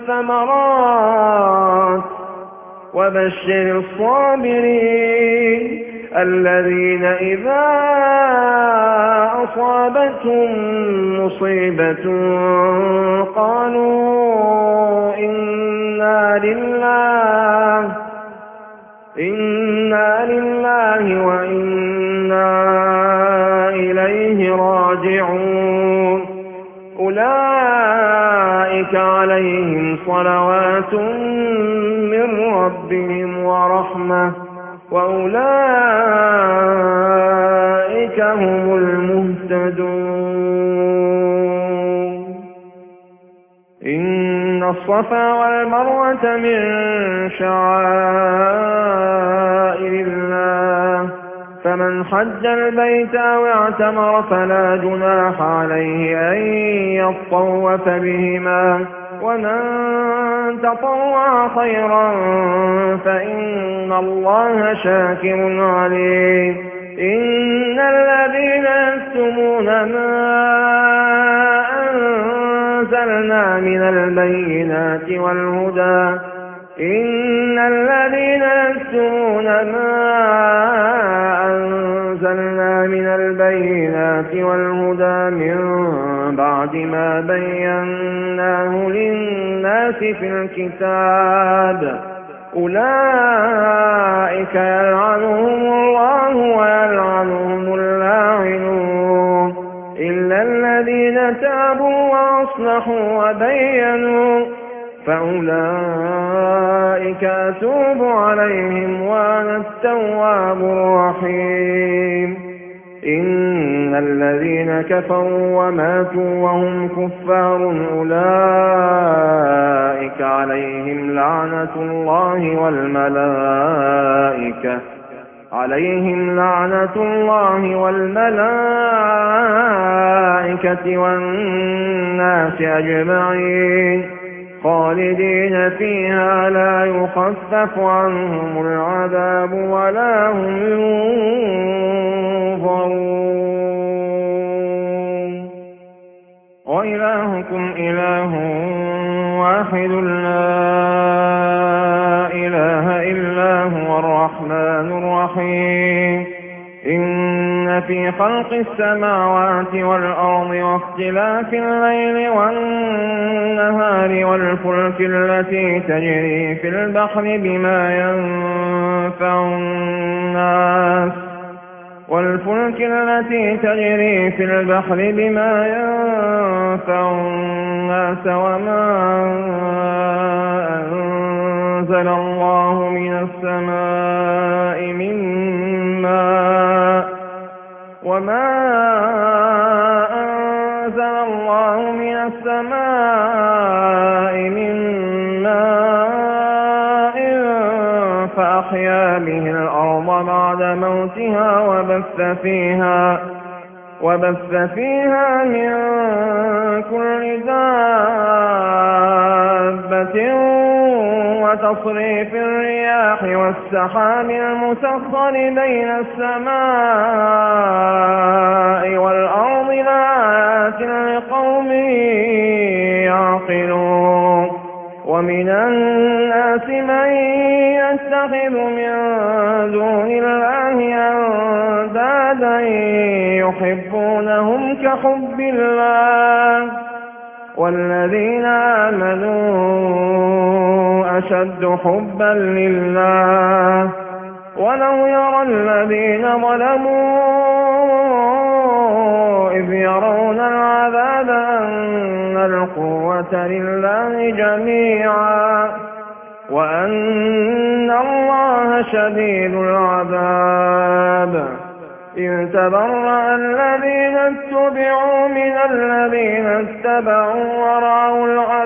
والثمرات وبشر الصابرين الذين إذا أصابتهم مصيبة قالوا إنا لله إنا لله وإنا إليه راجعون أولئك عليهم صلوات من ربهم ورحمة وأولئك هم المهتدون إن الصفا والمروة من شعائر الله فمن حج البيت أو اعتمر فلا جناح عليه أن يطوف بهما ومن تطوع خيرا فإن الله شاكر عليم إن الذين يكتمون ما أنزلنا من البينات والهدى إن الذين يكتمون ما أنزلنا من البينات والهدى من بعد ما بيناه للناس في الكتاب أولئك يلعنهم الله ويلعنهم اللاعنون إلا الذين تابوا وأصلحوا وبينوا فأولئك أتوب عليهم وأنا التواب الرحيم إن الذين كفروا وماتوا وهم كفار أولئك عليهم لعنة الله والملائكة عليهم لعنة الله والملائكة والناس أجمعين خالدين فيها لا يخفف عنهم العذاب ولا هم ينظرون وإلهكم إله واحد لا إله إلا هو الرحمن الرحيم إن في خلق السماوات والأرض واختلاف الليل والنهار والفلك التي تجري في البحر بما ينفع الناس والفلك التي تجري في البحر بما ينفع الناس وما أنزل الله من السماء من ماء وما أنزل الله من السماء من ماء فأحيا به الأرض بعد موتها وبث فيها وبث فيها من كل دابة وتصريف الرياح والسحاب المسخر بين السماء والأرض لآيات لقوم يعقلون. ومن الناس من يتخذ من دون الله أندادا يحبونهم كحب الله والذين آمنوا أشد حبا لله ولو يرى الذين ظلموا إذ يرون العذاب أن القوة لله جميعا وأن الله شديد العذاب. إذ تبرأ الذين اتبعوا من الذين اتبعوا ورأوا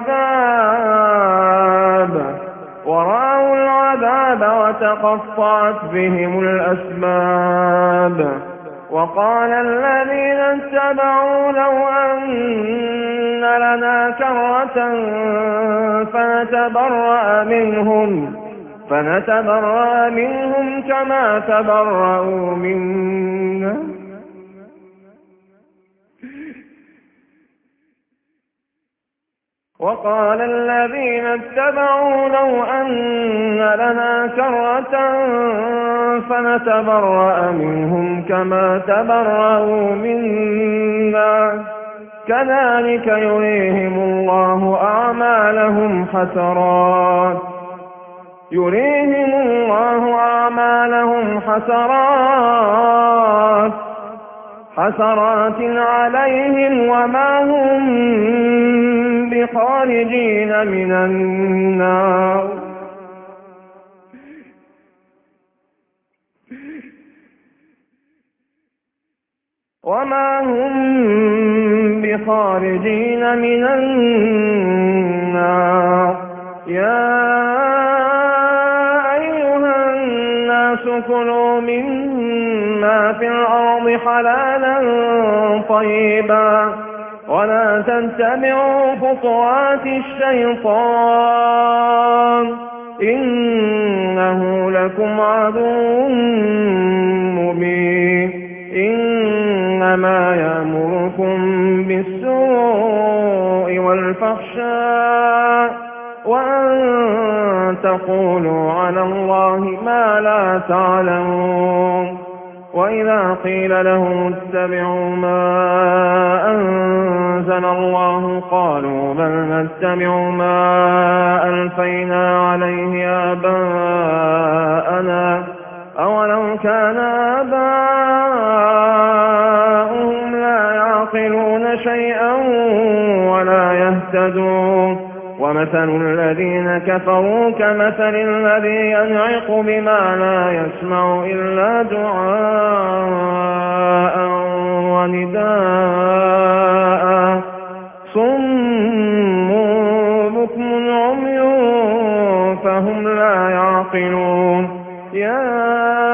العذاب ورأوا العذاب وتقطعت بهم الأسباب. وقال الذين اتبعوا لو أن لنا كرة فنتبرأ منهم فنتبرأ منهم كما تبرأوا منا وقال الذين اتبعوا لو أن لنا كرة فنتبرأ منهم كما تبرأوا منا كذلك يريهم الله أعمالهم حسرات يريهم الله أعمالهم حسرات حسرات عليهم وما هم بخارجين من النار. وما هم بخارجين من النار. يا أيها الناس كلوا مما في الأرض حلالا طيبا ولا تتبعوا خطوات الشيطان إنه لكم عدو مبين. إنما يأمركم بالسوء والفحشاء وأن تقولوا على الله ما لا تعلمون. وإذا قيل لهم اتبعوا ما أنزل الله قالوا بل نتبع ما ألفينا عليه آباءنا أولو كان آباؤهم لا يعقلون شيئا ولا يهتدون. ومثل الذين كفروا كمثل الذي ينعق بما لا يسمع إلا دعاء ونداء صم بكم عمي فهم لا يعقلون. يا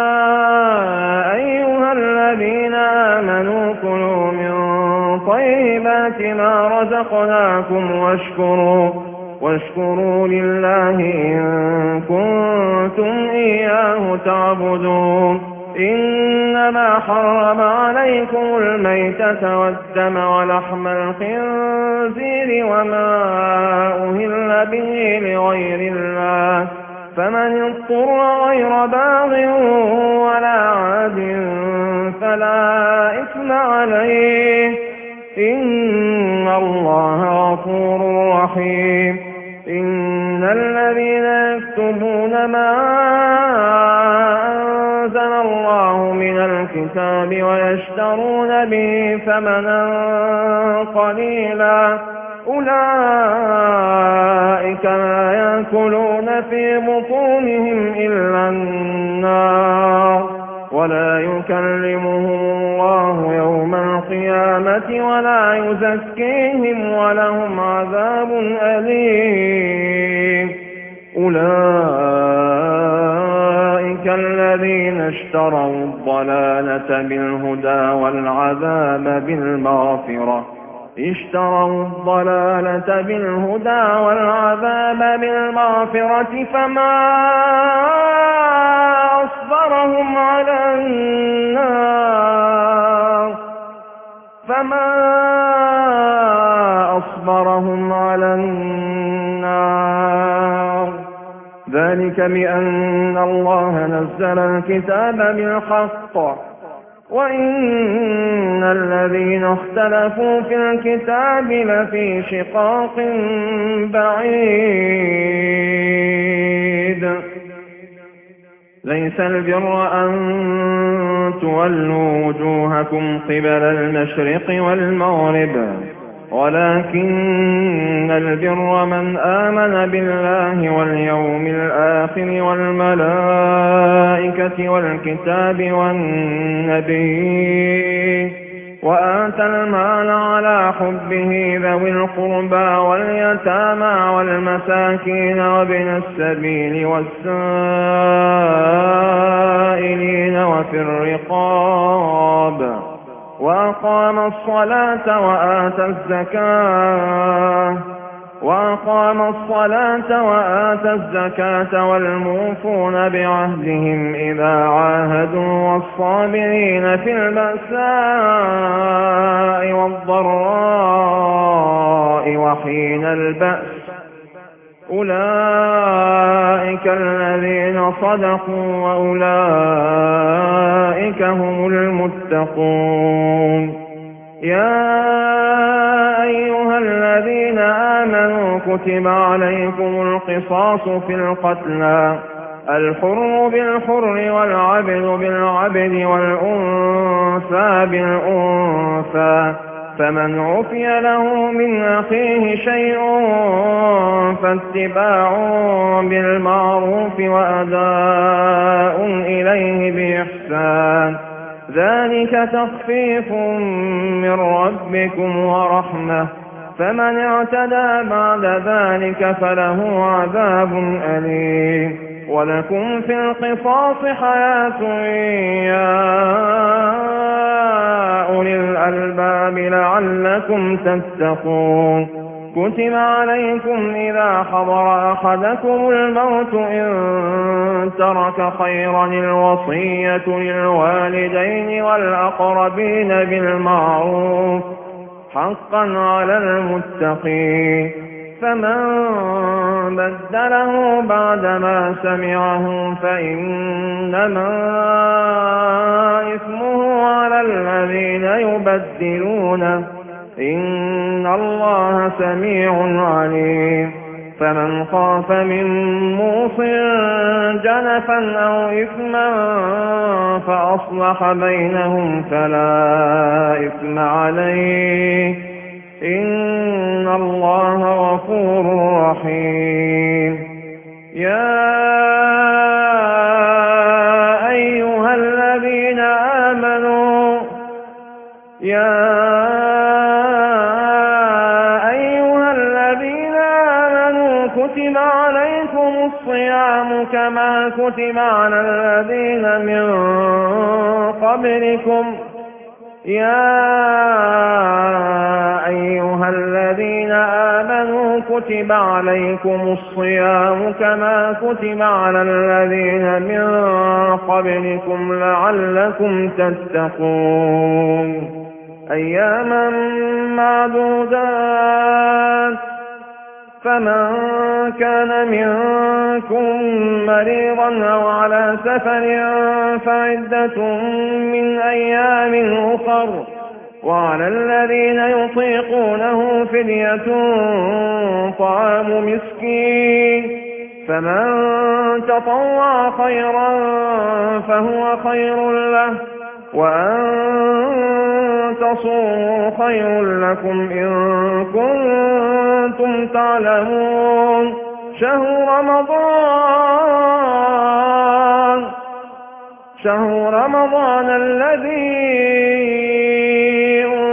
أيها الذين آمنوا كلوا من طيبات ما رزقناكم واشكروا واشكروا لله إن كنتم إياه تعبدون. إنما حرم عليكم الميتة والدم ولحم الخنزير وما أهل به لغير الله فمن اضطر غير باغ ولا عاد فلا إثم عليه إن الله غفور رحيم. إن الذين يكتبون ما أنزل الله من الكتاب ويشترون به ثمنا قليلا أولئك لا يأكلون في بطونهم إلا النار ولا يكلمهم الله يوم القيامة ولا يزكيهم ولهم عذاب أليم. أولئك الذين الذين اشتروا الضلالة بالهدى والعذاب بالمغفرة اشتروا الضلالة بالهدى والعذاب بالمغفرة فما أصبرهم على النار فما أصبرهم على النار ذلك بأن الله نزل الكتاب بالحق وإن الذين اختلفوا في الكتاب لفي شقاق بعيد ليس البر أن تولوا وجوهكم قبل المشرق والمغرب ولكن البر من آمن بالله واليوم الآخر والملائكة والكتاب والنبي وآتى المال على حبه ذوي القربى واليتامى والمساكين وابن السبيل والسائلين وفي الرقاب وأقام الصلاة وآتى الزكاة وأقام الصلاة وآتى الزكاة والموفون بعهدهم إذا عاهدوا والصابرين في البأساء والضراء وحين البأس أولئك الذين صدقوا وأولئك هم المتقون يا أيها الذين آمنوا كتب عليكم القصاص في القتلى الحر بالحر والعبد بالعبد والأنثى بالأنثى فمن عفي له من أخيه شيء فاتباع بالمعروف وأداء إليه بإحسان ذلك تخفيف من ربكم ورحمة فمن اعتدى بعد ذلك فله عذاب أليم ولكم في القصاص حياة يا أولي الألباب لعلكم تتقون كتب عليكم إذا حضر أحدكم الموت إن ترك خيرا الوصية للوالدين والأقربين بالمعروف حقا على المتقين فمن بدله بعدما سمعه فإنما إثمه على الذين يبدلونه إن الله سميع عليم فمن خاف من موص جنفا أو إثما فأصلح بينهم فلا إثم عليه إن الله غفور رحيم يا أيها الذين آمنوا يا أيها الذين آمنوا كتب عليكم الصيام كما كتب على الذين من قبلكم يا أيها الذين آمنوا كتب عليكم الصيام كما كتب على الذين من قبلكم لعلكم تتقون أياما معدودات فمن كان منكم مريضا أو على سفر فعدة من أيام أخر وعلى الذين يطيقونه فدية طعام مسكين فمن تطوع خيرا فهو خير له وأن تصوموا خير لكم إن كنتم تعلمون شهر رمضان شهر رمضان الذي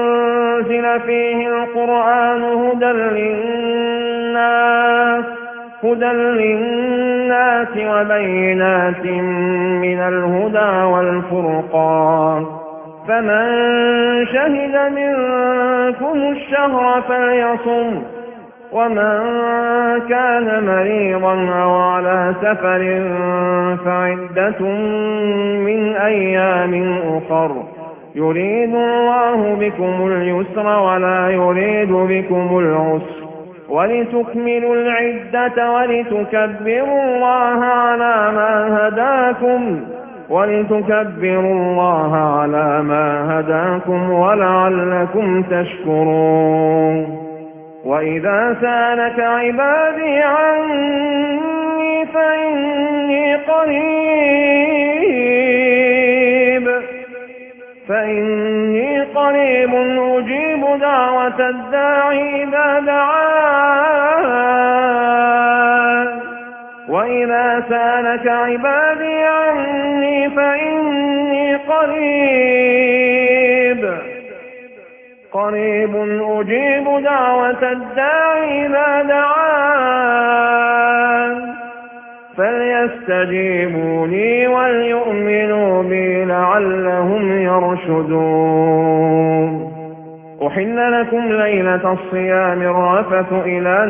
أنزل فيه القرآن هدى للناس هدى للناس وبينات من الهدى والفرقان، فمن شهد منكم الشهر فليصم، ومن كان مريضا أو على سفر فعدة من أيام أخر، يريد الله بكم اليسر ولا يريد بكم العسر، ولتكملوا العدة ولتكبروا الله على ما هداكم ولتكبروا الله على ما هداكم ولعلكم تشكرون. وإذا سألك عبادي عني فإني قريب فإني قريب أجيب دعوة الداعي إذا دعان. وإذا سألك عبادي عني فإني قريب قريب أجيب دعوة الداعي إذا دعان، فليستجيبوا لي وليؤمنوا بي لعلهم يرشدون. أحل لكم ليلة الصيام الرفث إلى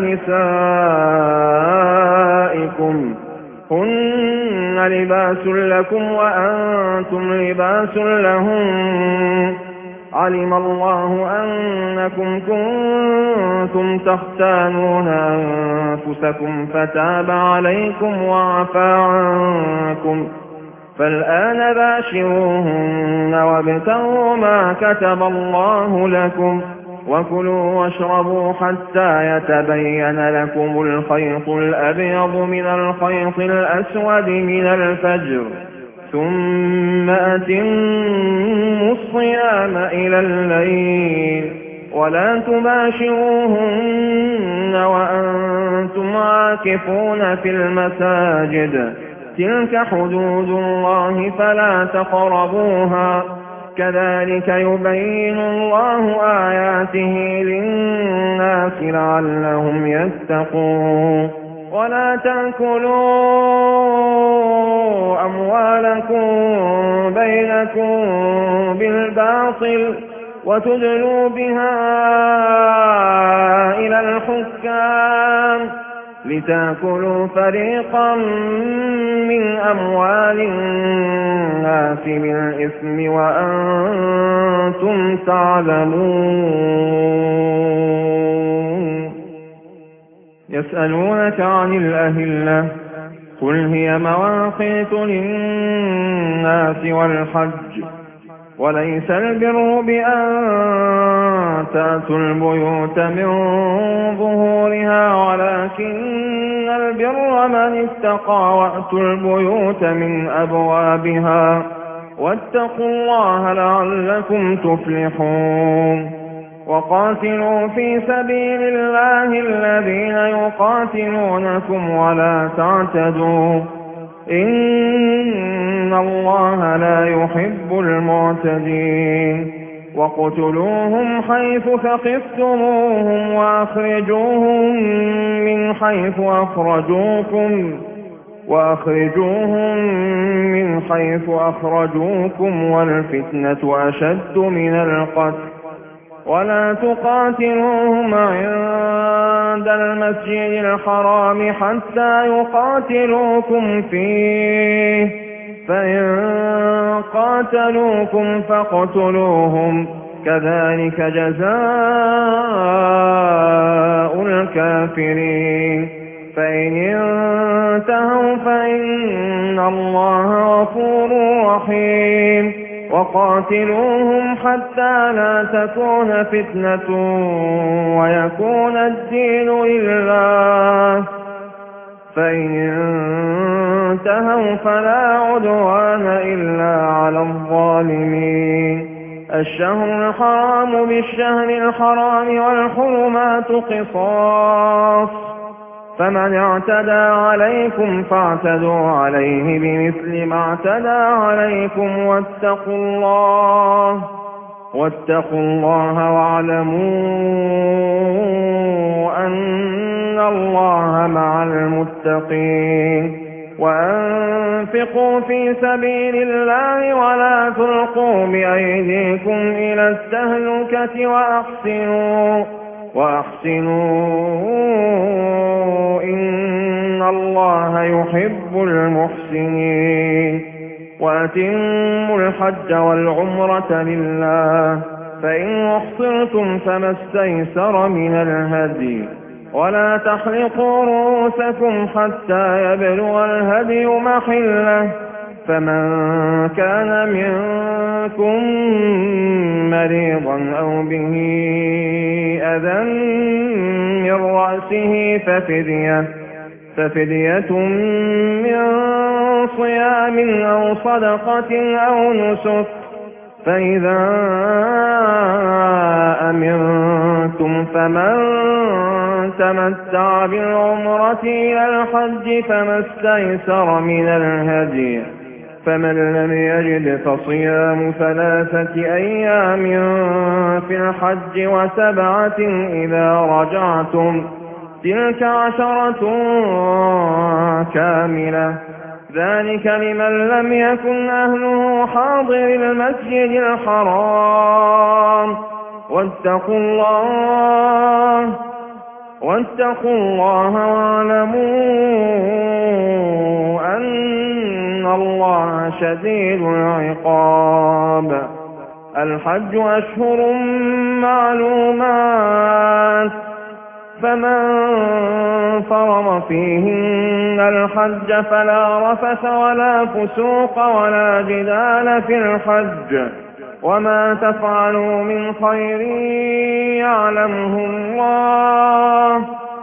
نسائكم هن لباس لكم وأنتم لباس لهم، علم الله أنكم كنتم تختانون أنفسكم فتاب عليكم وعفى عنكم، فالآن باشروهن وابتغوا ما كتب الله لكم، وكلوا واشربوا حتى يتبين لكم الخيط الأبيض من الخيط الأسود من الفجر، ثم أتموا الصيام إلى الليل، ولا تباشروهن وأنتم عاكفون في المساجد، تلك حدود الله فلا تقربوها، كذلك يبين الله آياته للناس لعلهم يتقون. ولا تأكلوا أموالكم بينكم بالباطل وتدلوا بها إلى الحكام لتأكلوا فريقا من أموال الناس بالإثم وأنتم تعلمون. يسألونك عن الأهلة قل هي مواقيت للناس والحج، وليس البر بأن تأتوا البيوت من ظهورها ولكن البر من اتقى وأتوا البيوت من أبوابها واتقوا الله لعلكم تفلحون. وقاتلوا في سبيل الله الذين يقاتلونكم ولا تعتدوا إن الله لا يحب المعتدين. وقتلوهم حيث ثقفتموهم وأخرجوهم من حيث أخرجوكم وأخرجوهم من حيث أخرجوكم والفتنة أشد من القتل، ولا تقاتلوهم عند المسجد الحرام حتى يقاتلوكم فيه، فإن قاتلوكم فاقتلوهم، كذلك جزاء الكافرين. فإن انتهوا فإن الله غفور رحيم. وقاتلوهم حتى لا تكون فتنة ويكون الدين لله، فإن انتهوا فلا عدوان إلا على الظالمين. الشهر الحرام بالشهر الحرام والحرمات قصاص، فمن اعتدى عليكم فاعتدوا عليه بمثل ما اعتدى عليكم واتقوا الله واتقوا الله واعلموا أن الله مع المتقين وأنفقوا في سبيل الله ولا تلقوا بأيديكم إلى التهلكة وأحسنوا وأحسنوا إن الله يحب المحسنين وأتموا الحج والعمرة لله فإن أحصرتم فما استيسر من الهدي ولا تحلقوا رؤوسكم حتى يبلغ الهدي محله فمن كان منكم مريضا أو به أذى من رأسه ففدية ففدية من صيام أو صدقة أو نسك فإذا أمنتم فمن تمتع بالعمرة إلى الحج فما استيسر من الهدي فمن لم يجد فصيام ثلاثة أيام في الحج وسبعة إذا رجعتم تلك عشرة كاملة ذلك لمن لم يكن أهله حاضر المسجد الحرام واتقوا الله واتقوا الله واعلموا أن الله شديد العقاب الحج أشهر معلومات فمن فرض فيهن الحج فلا رفث ولا فسوق ولا جدال في الحج وما تفعلوا من خير يعلمه الله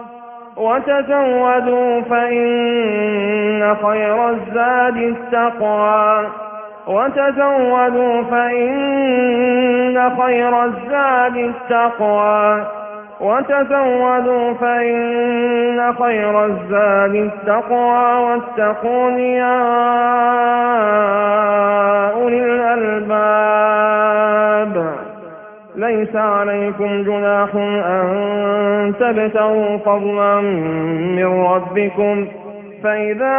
وتزودوا فإن خير الزاد التقوى وتزودوا فإن خير الزاد التقوى وتزودوا فإن خير الزاد التقوى واتقون يا أولي الألباب ليس عليكم جناح أن تبتغوا فضلا من ربكم فإذا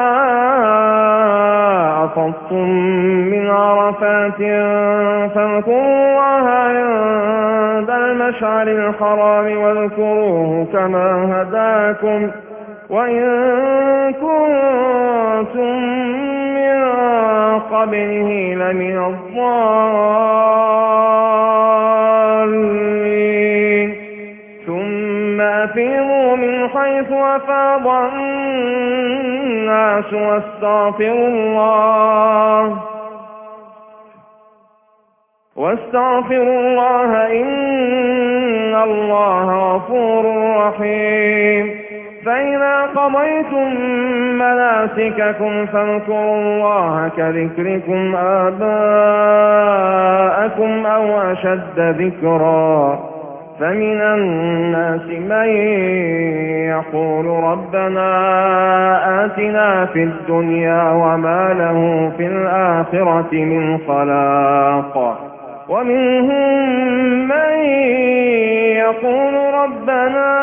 أفضتم من عرفات فاذكروا الله عند المشعر الحرام واذكروه كما هداكم وإن كنتم من قبله لمن الضالين ثم أفيضوا من حيث أفاض الناس واستغفروا الله واستغفروا الله إن الله غفور رحيم فإذا قضيتم مناسككم فاذكروا الله كذكركم آباءكم أو أشد ذكرا فمن الناس من يقول ربنا آتنا في الدنيا وما له في الآخرة من خلاق ومنهم من يقول ربنا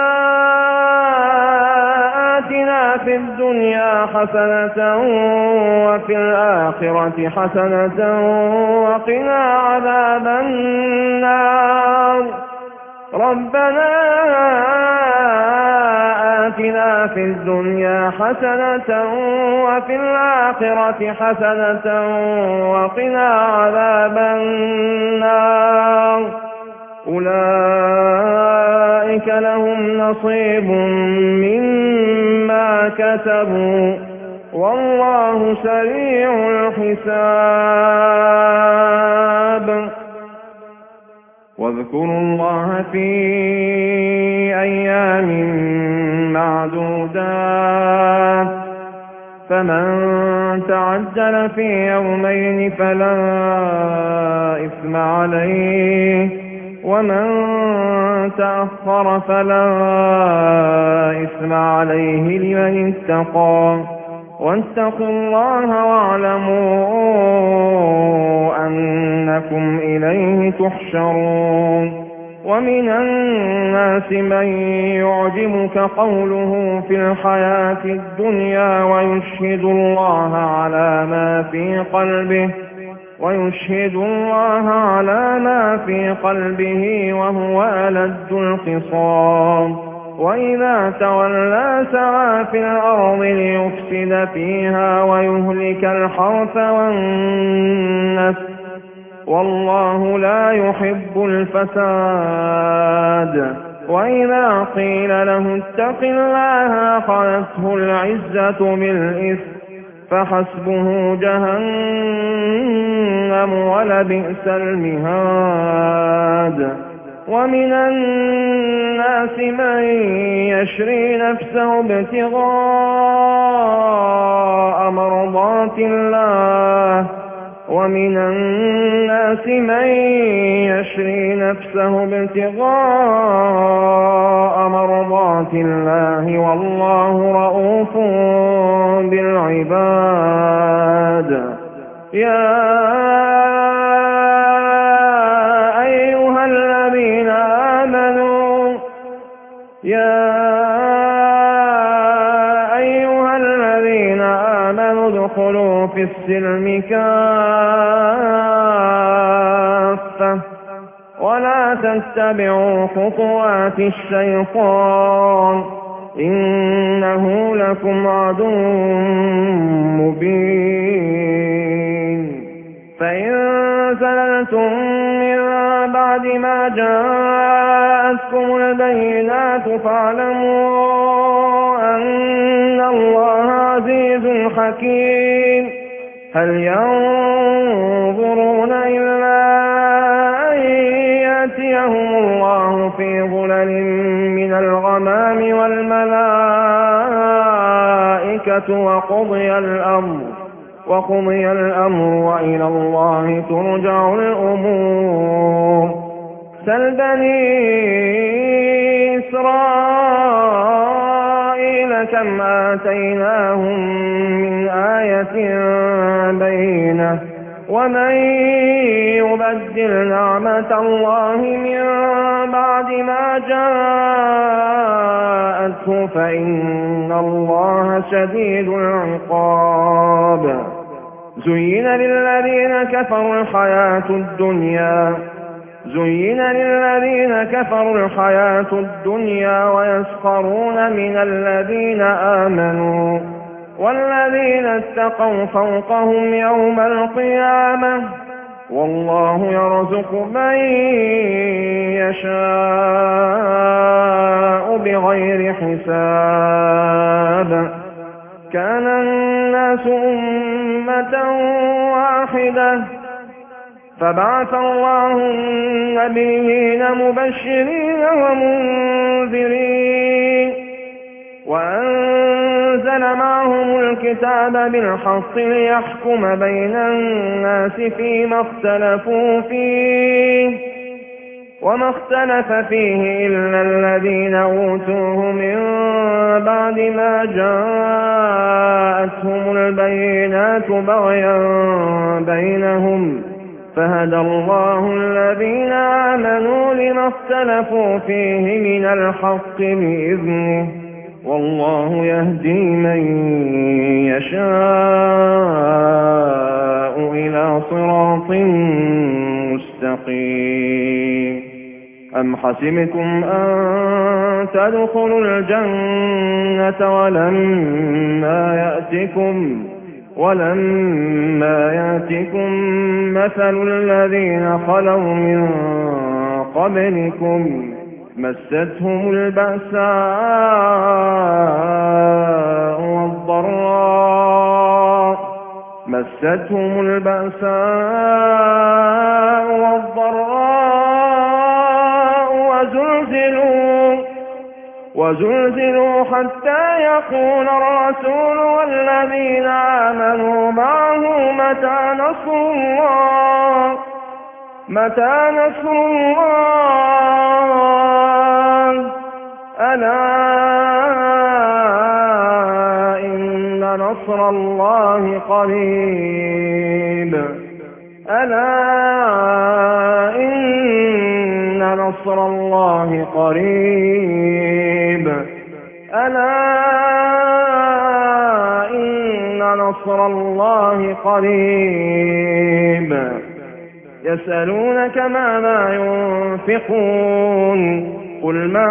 آتنا في الدنيا حسنة وفي الآخرة حسنة وقنا عذاب النار ربنا آتنا في الدنيا حسنة وفي الآخرة حسنة وقنا عذاب النار أولئك لهم نصيب مما كسبوا والله سريع الحساب واذكروا الله في أيام معدودات فمن تعجل في يومين فلا إثم عليه ومن تأخر فلا إثم عليه لمن اتقى واتقوا الله واعلموا أنكم إليه تحشرون. ومن الناس من يعجبك قوله في الحياة الدنيا ويشهد الله على ما في قلبه ويشهد الله على ما في قلبه وهو ألد الخصام، وإذا تولى سعى في الأرض ليفسد فيها ويهلك الحرث والنسل، والله لا يحب الفساد. وإذا قيل له اتق الله أخذته العزة بالإثم فحسبه جهنم ولبئس المهاد. ومن الناس من يشري نفسه ابتغاء مرضات الله ومن الناس من يشري نفسه ابتغاء مرضات الله والله رؤوف بالعباد. يا أيها الذين آمنوا يا أيها الذين آمنوا ادخلوا في السلم كافة ولا تتبعوا خطوات الشيطان إنه لكم عدو مبين. فإن زللتم من بعد ما جاءتكم البينات فاعلموا أن الله عزيز حكيم. هل ينظرون إلا أن يأتيهم الله في ظلل من الغمام والملائكة وقضي الأمر وقضي الأمر وإلى الله ترجع الأمور. سل بني إسرائيل كم آتيناهم من آية بينة ومن يبدل نعمة الله من بعد ما جاءته فإن الله شديد العقاب. زين للذين كفروا الحياة الدنيا زين للذين كفروا الحياة الدنيا ويسخرون من الذين آمنوا والذين اتقوا فوقهم يوم القيامة والله يرزق من يشاء بغير حساب. كان الناس أمة واحدة فبعث الله النبيين مبشرين ومنذرين وأنزل معهم الكتاب بالحق ليحكم بين الناس فيما اختلفوا فيه وما اختلف فيه إلا الذين أوتوه من بعد ما جاءتهم البينات بغيا بينهم فهدى الله الذين آمنوا لما اختلفوا فيه من الحق بإذنه والله يهدي من يشاء إلى صراط مستقيم. أم حسبتم أن تدخلوا الجنة ولما يأتكم ولما يأتكم مثل الذين خلوا من قبلكم مستهم البأساء والضراء مستهم البأساء والضراء وزلزلوا وزلزلوا حتى يقول الرسول والذين آمنوا معه متى نصر الله متى نصر الله ألا إن نصر الله قريب ألا إن نصر الله قريب ألا إن نصر الله قريب يسألونك ماذا ينفقون قل ما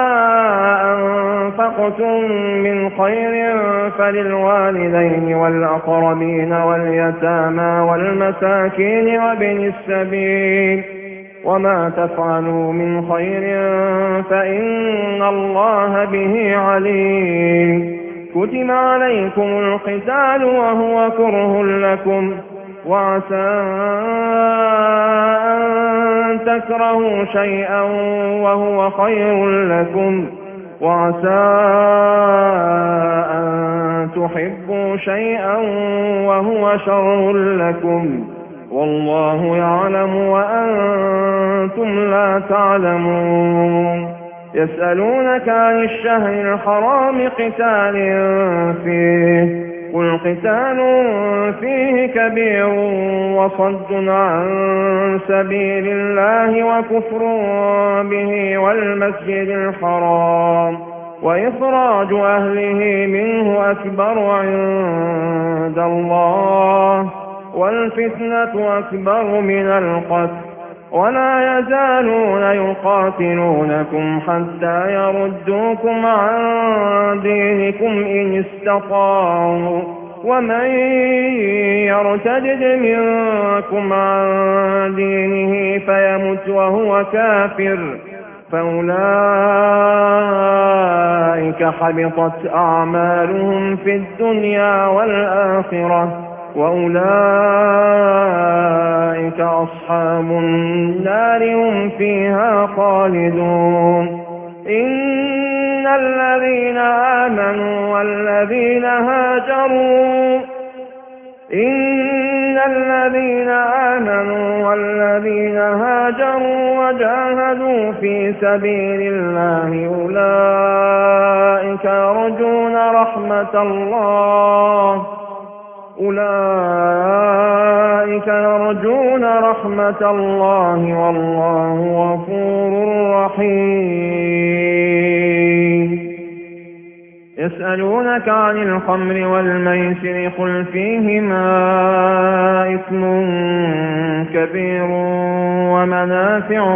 أنفقتم من خير فللوالدين والأقربين واليتامى والمساكين وابن السبيل وما تفعلوا من خير فإن الله به عليم كتب عليكم القتال وهو كره لكم وعسى أن تكرهوا شيئا وهو خير لكم وعسى أن تحبوا شيئا وهو شر لكم والله يعلم وأنتم لا تعلمون يسألونك عن الشهر الحرام قتال فيه قل قتال فيه كبير وصد عن سبيل الله وكفر به والمسجد الحرام وإخراج أهله منه أكبر عند الله والفتنة أكبر من القتل ولا يزالون يقاتلونكم حتى يردوكم عن دينكم إن استطاعوا ومن يرتد منكم عن دينه فيمت وهو كافر فأولئك حبطت أعمالهم في الدنيا والآخرة وأولئك أصحاب النار هم فيها خالدون إن الذين آمنوا والذين هاجروا إن الذين آمنوا والذين هاجروا وجاهدوا في سبيل الله أولئك يرجون رحمة الله أولئك يرجون رحمة الله والله غفور رحيم يسألونك عن الخمر والميسر قل فيهما إثم كبير ومنافع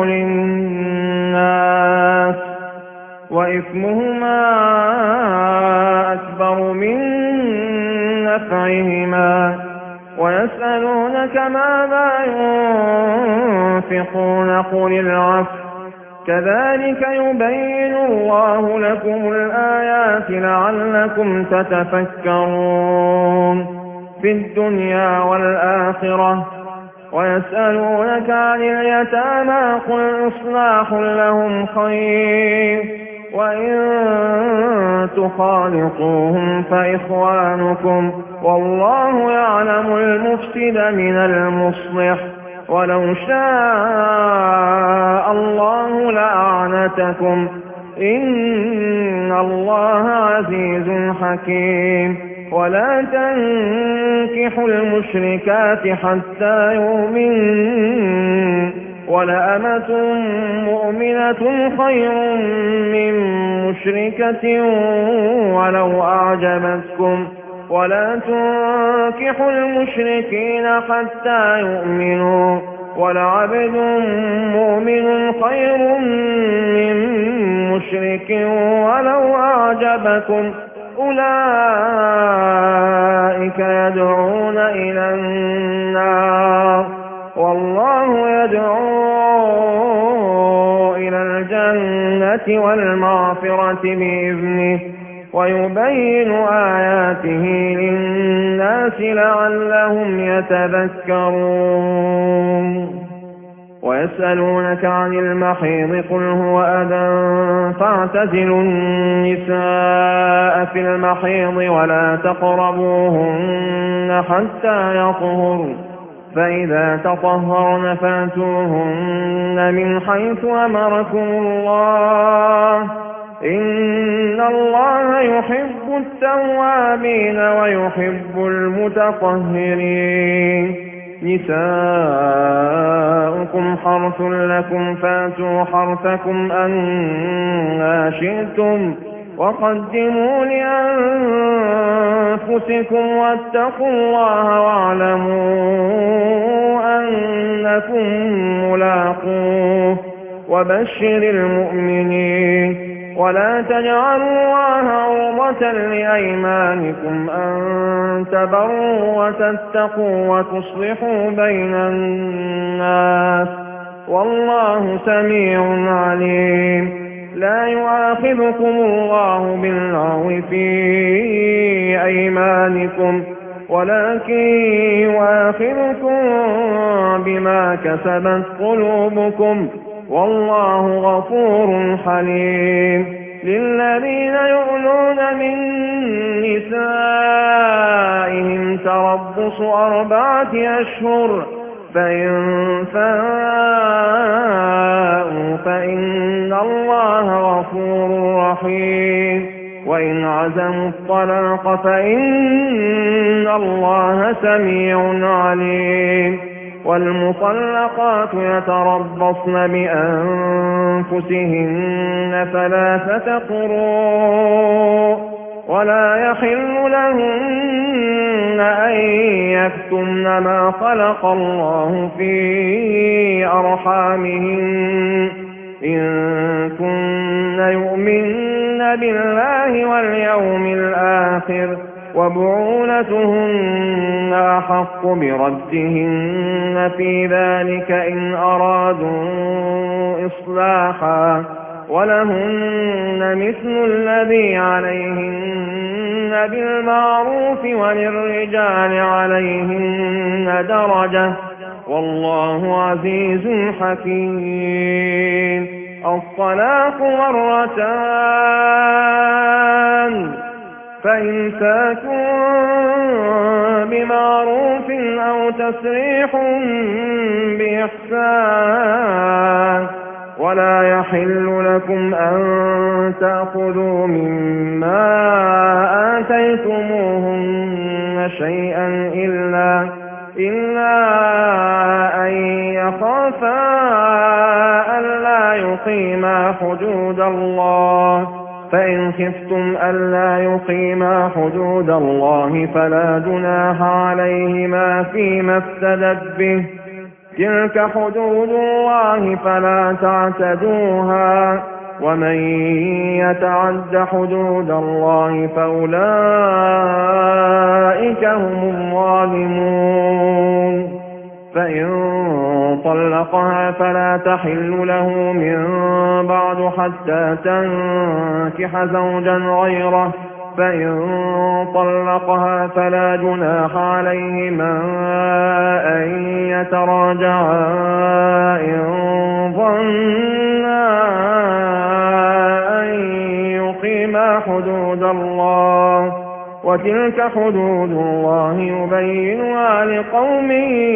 للناس وإثمهما أكبر من نفعهما ويسألونك ماذا ينفقون قل العفو كذلك يبين الله لكم الآيات لعلكم تتفكرون في الدنيا والآخرة ويسألونك عن اليتامى قل إصلاح لهم خير وإن تخالطوهم فإخوانكم والله يعلم المفسد من المصلح ولو شاء الله لأعنتكم إن الله عزيز حكيم ولا تنكحوا المشركات حتى يؤمنوا ولأمة مؤمنة خير من مشركة ولو أعجبتكم ولا تنكحوا المشركين حتى يؤمنوا ولعبد مؤمن خير من مشرك ولو أعجبكم أولئك يدعون إلى النار والله يدعو إلى الجنة والمغفرة بإذنه ويبين آياته للناس لعلهم يتذكرون ويسألونك عن المحيض قل هو أذى فاعتزلوا النساء في المحيض ولا تقربوهن حتى يطهرن فإذا تطهرن فاتوهن من حيث أمركم الله إن الله يحب التوابين ويحب المتطهرين. نساؤكم حرث لكم فاتوا حرثكم أنى شئتم وقدموا لأنفسكم واتقوا الله واعلموا أنكم ملاقوه وبشر المؤمنين. ولا تجعلوا الله عرضة لأيمانكم أن تبروا وتتقوا وتصلحوا بين الناس والله سميع عليم. لا يؤاخذكم الله باللغو في أيمانكم ولكن يؤاخذكم بما كسبت قلوبكم والله غفور حليم. للذين يؤلون من نسائهم تربص أربعة أشهر فإن فاءوا فإن الله غفور رحيم. وإن عزموا الطلاق فإن الله سميع عليم. والمطلقات يتربصن بأنفسهن ثلاثة قروء ولا يحل لهن أن يكتمن ما خلق الله في أرحامهن إن كن يؤمن بالله واليوم الآخر وبعولتهن أحق بردهن في ذلك إن أرادوا إصلاحا ولهن مثل الذي عليهن بالمعروف وللرجال عليهن درجة والله عزيز حكيم. الطلاق مرتان فإمساك بمعروف أو تسريح بإحسان. ولا يحل لكم أن تأخذوا مما آتيتموهن شيئا إلا, إلا أن يخافا ألا يقيما حدود الله فإن خفتم ألا يقيما حدود الله فلا جناح عليهما فيما افتدت به. تلك حدود الله فلا تعتدوها ومن يتعد حدود الله فأولئك هم الظالمون. فإن طلقها فلا تحل له من بعد حتى تنكح زوجا غيره. فإن طلقها فلا جناح عليهما أن يتراجعا إن ظنا أن يقيما حدود الله وتلك حدود الله يبينها لقوم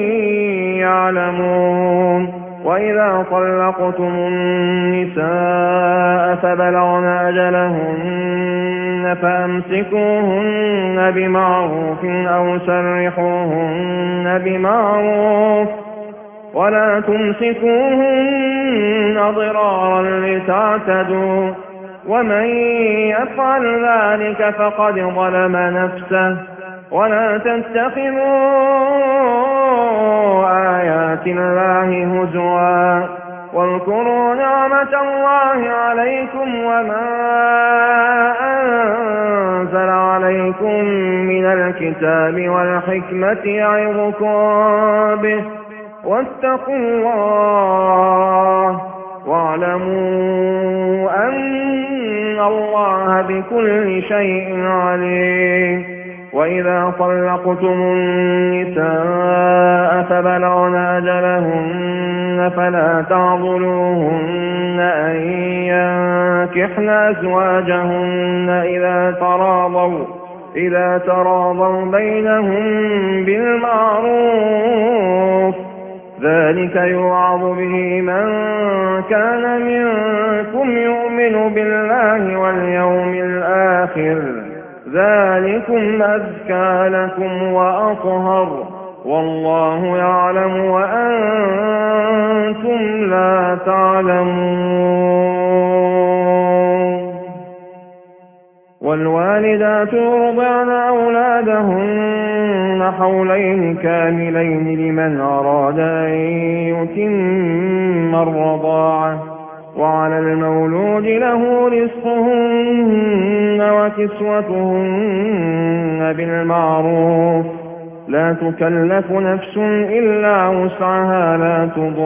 يعلمون. وإذا طلقتم النساء فبلغن أجلهن فأمسكوهن بمعروف أو سرحوهن بمعروف ولا تمسكوهن ضرارا لتعتدوا ومن يفعل ذلك فقد ظلم نفسه. ولا تتخذوا آيات الله هزوا واذكروا نعمة الله عليكم وما أنزل عليكم من الكتاب والحكمة يعظكم به واتقوا الله واعلموا أن الله بكل شيء عليم. وإذا طلقتم النساء فبلغن أجلهن فلا تعضلوهن أن ينكحن أزواجهن إذا تراضوا إذا تراضوا بينهم بالمعروف ذلك يوعظ به من كان منكم يؤمن يؤمن بالله واليوم الآخر ذلكم أزكى لكم وأطهر والله يعلم وأنتم لا تعلمون. والوالدات يرضعن أولادهن حولين كاملين لمن أراد أن يتم الرضاعة وعلى المولود له رزقهن وكسوتهن بالمعروف لا تكلف نفس إلا وسعها لا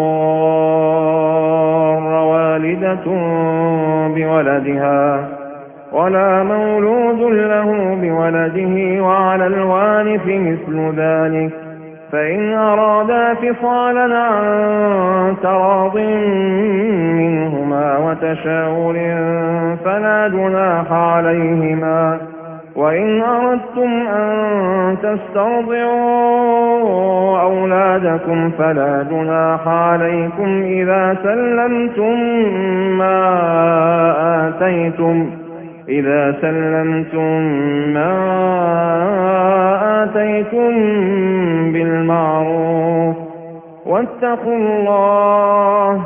تضار والدة بولدها ولا مولود له بولده وعلى الوارث مثل ذلك فإن أرادا فصالا عن تراض منهما وتشاور فلا جناح عليهما وإن أردتم أن تسترضعوا أولادكم فلا جناح عليكم إذا سلمتم ما آتيتم إذا سلمتم ما آتيتم بالمعروف واتقوا الله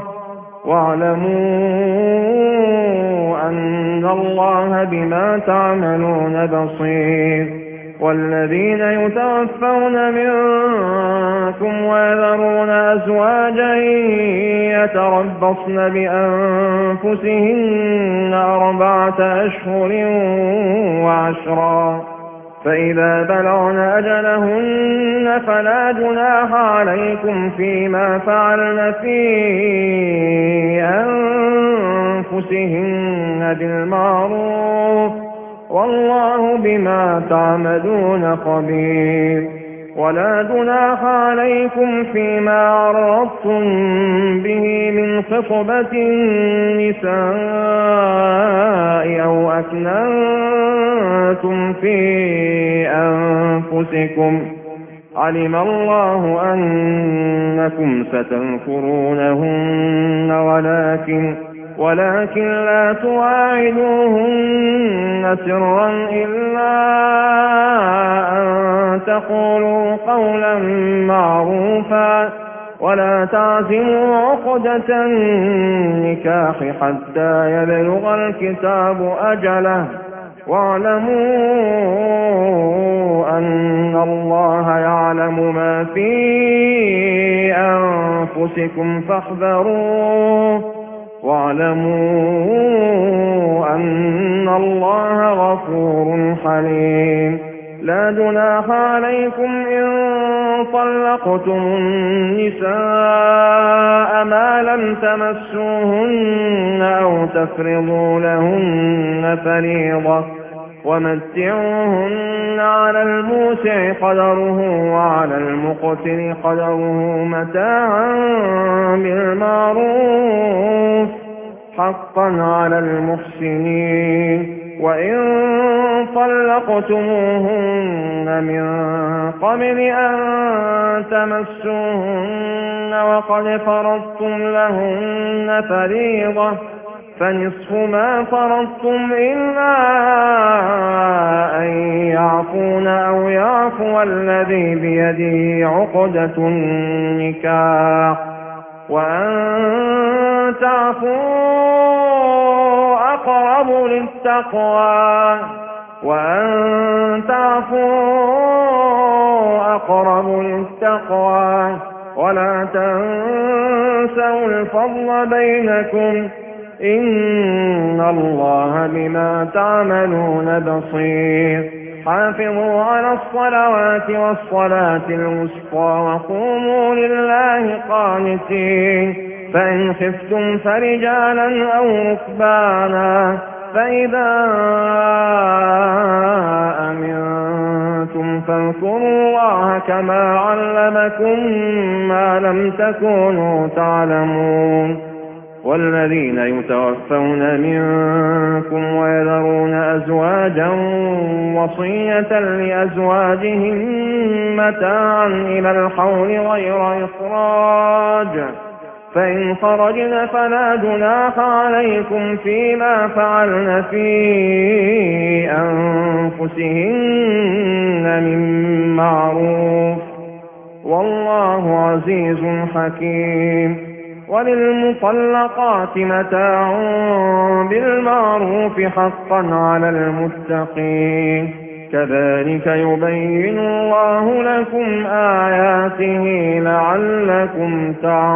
واعلموا أن الله بما تعملون بصير. والذين يتوفون منكم ويذرون أزواجا يتربصن بأنفسهن أربعة أشهر وعشرا فإذا بلغن أجلهن فلا جناح عليكم فيما فعلن في أنفسهن بالمعروف والله بما تعملون خبير. ولا جناح عليكم فيما عرضتم به من خطبة النساء أو أكننتم في أنفسكم علم الله أنكم ستنكرونهن ولكن ولكن لا تواعدوهن سرا إلا أن تقولوا قولا معروفا ولا تعزموا عقدة النكاح حتى يبلغ الكتاب أجله واعلموا أن الله يعلم ما في أنفسكم فاحذروه واعلموا أن الله غفور حليم. لا جناح عليكم إن طلقتم النساء ما لم تمسوهن أو تفرضوا لهن فريضة ومتعوهن على الموسع قدره وعلى المقتر قدره متاعا بالمعروف حقا على المحسنين. وإن طلقتموهن من قبل أن تمسوهن وقد فرضتم لهن فريضة فنصف ما فرضتم إلا أن يعفون أو يعفو الذي بيده عقدة النكاح وأن تعفوا أقرب للتقوى وأن تعفوا أقرب للتقوى ولا تنسوا الفضل بينكم إن الله بما تعملون بصير. حافظوا على الصلوات والصلاة الوسطى وقوموا لله قانتين فإن خفتم فرجالا أو ركبانا فإذا أمنتم فاذكروا الله كما علمكم ما لم تكونوا تعلمون. والذين يتوفون منكم ويذرون أزواجا وصية لأزواجهم متاعا إلى الحول غير إخراج فإن خرجن فلا جناح عليكم فيما فعلن في أنفسهن من معروف، والله عزيز حكيم. وللمطلقات متاع بالمعروف حقا على المتقين، كذلك يبين الله لكم آياته لعلكم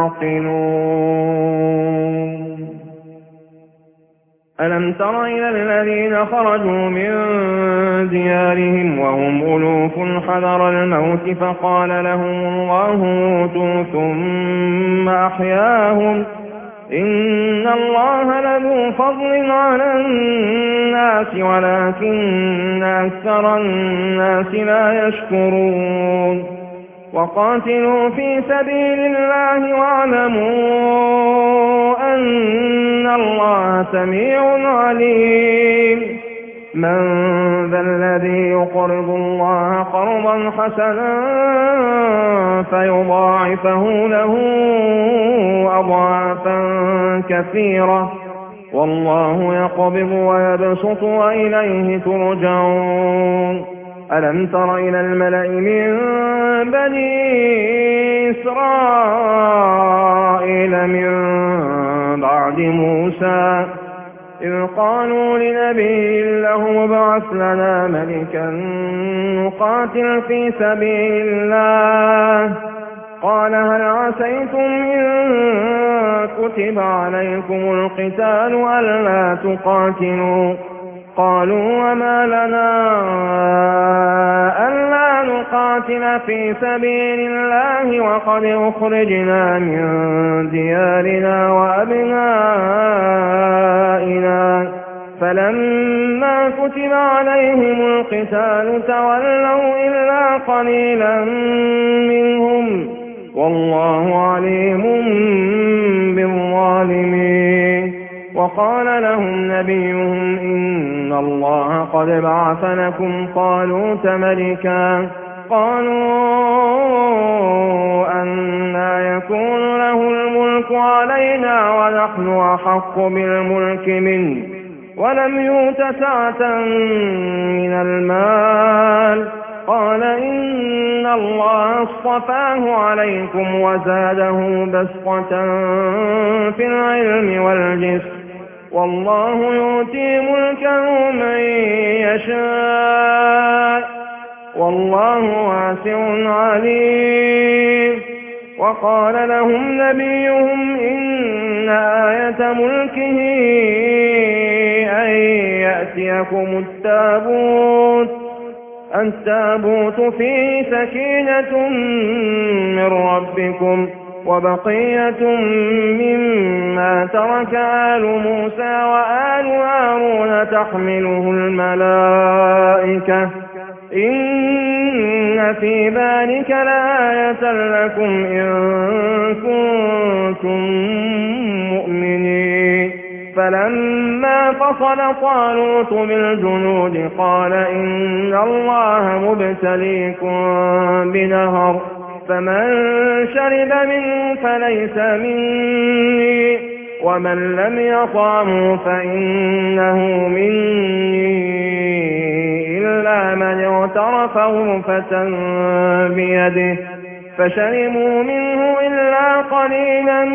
تعقلون. ألم تر إلى الذين خرجوا من ديارهم وهم ألوف حذر الموت فقال لهم الله موتوا ثم أحياهم، إن الله لذو فضل على الناس ولكن أكثر الناس لا يشكرون. وقاتلوا في سبيل الله واعلموا أن الله سميع عليم. من ذا الذي يقرض الله قرضا حسنا فيضاعفه له أضعافا كثيرة، والله يقبض ويبسط وإليه ترجعون. ألم تر إلى الملأ من بني إسرائيل من بعد موسى إذ قالوا لنبي له ابعث لنا ملكا نقاتل في سبيل الله، قال هل عسيتم إن كتب عليكم القتال ألا تقاتلوا؟ قالوا وما لنا ألا نقاتل في سبيل الله وقد أخرجنا من ديارنا وأبنائنا، فلما كتب عليهم القتال تولوا إلا قليلا منهم، والله عليم بالظالمين. وقال لهم نبيهم إن الله قد بعث لكم طالوت ملكا، قالوا أنى يكون له الملك علينا ونحن أحق بالملك منه ولم يؤت سعة من المال، قال إن الله اصطفاه عليكم وزاده بسطة في العلم والجسم، والله يؤتي ملكه من يشاء، والله واسع عليم. وقال لهم نبيهم إن آية ملكه أن يأتيكم التابوت التابوت فيه سكينة من ربكم وبقية مما ترك آل موسى وآل هارون تحمله الملائكة، إن في ذلك لآية لكم إن كنتم مؤمنين. فلما فصل طالوت بالجنود قال إن الله مبتليكم بنهر، فمن شرب منه فليس مني، ومن لم يطعمه فإنه مني إلا من اغترف غرفة بيده، فشربوا منه إلا قليلا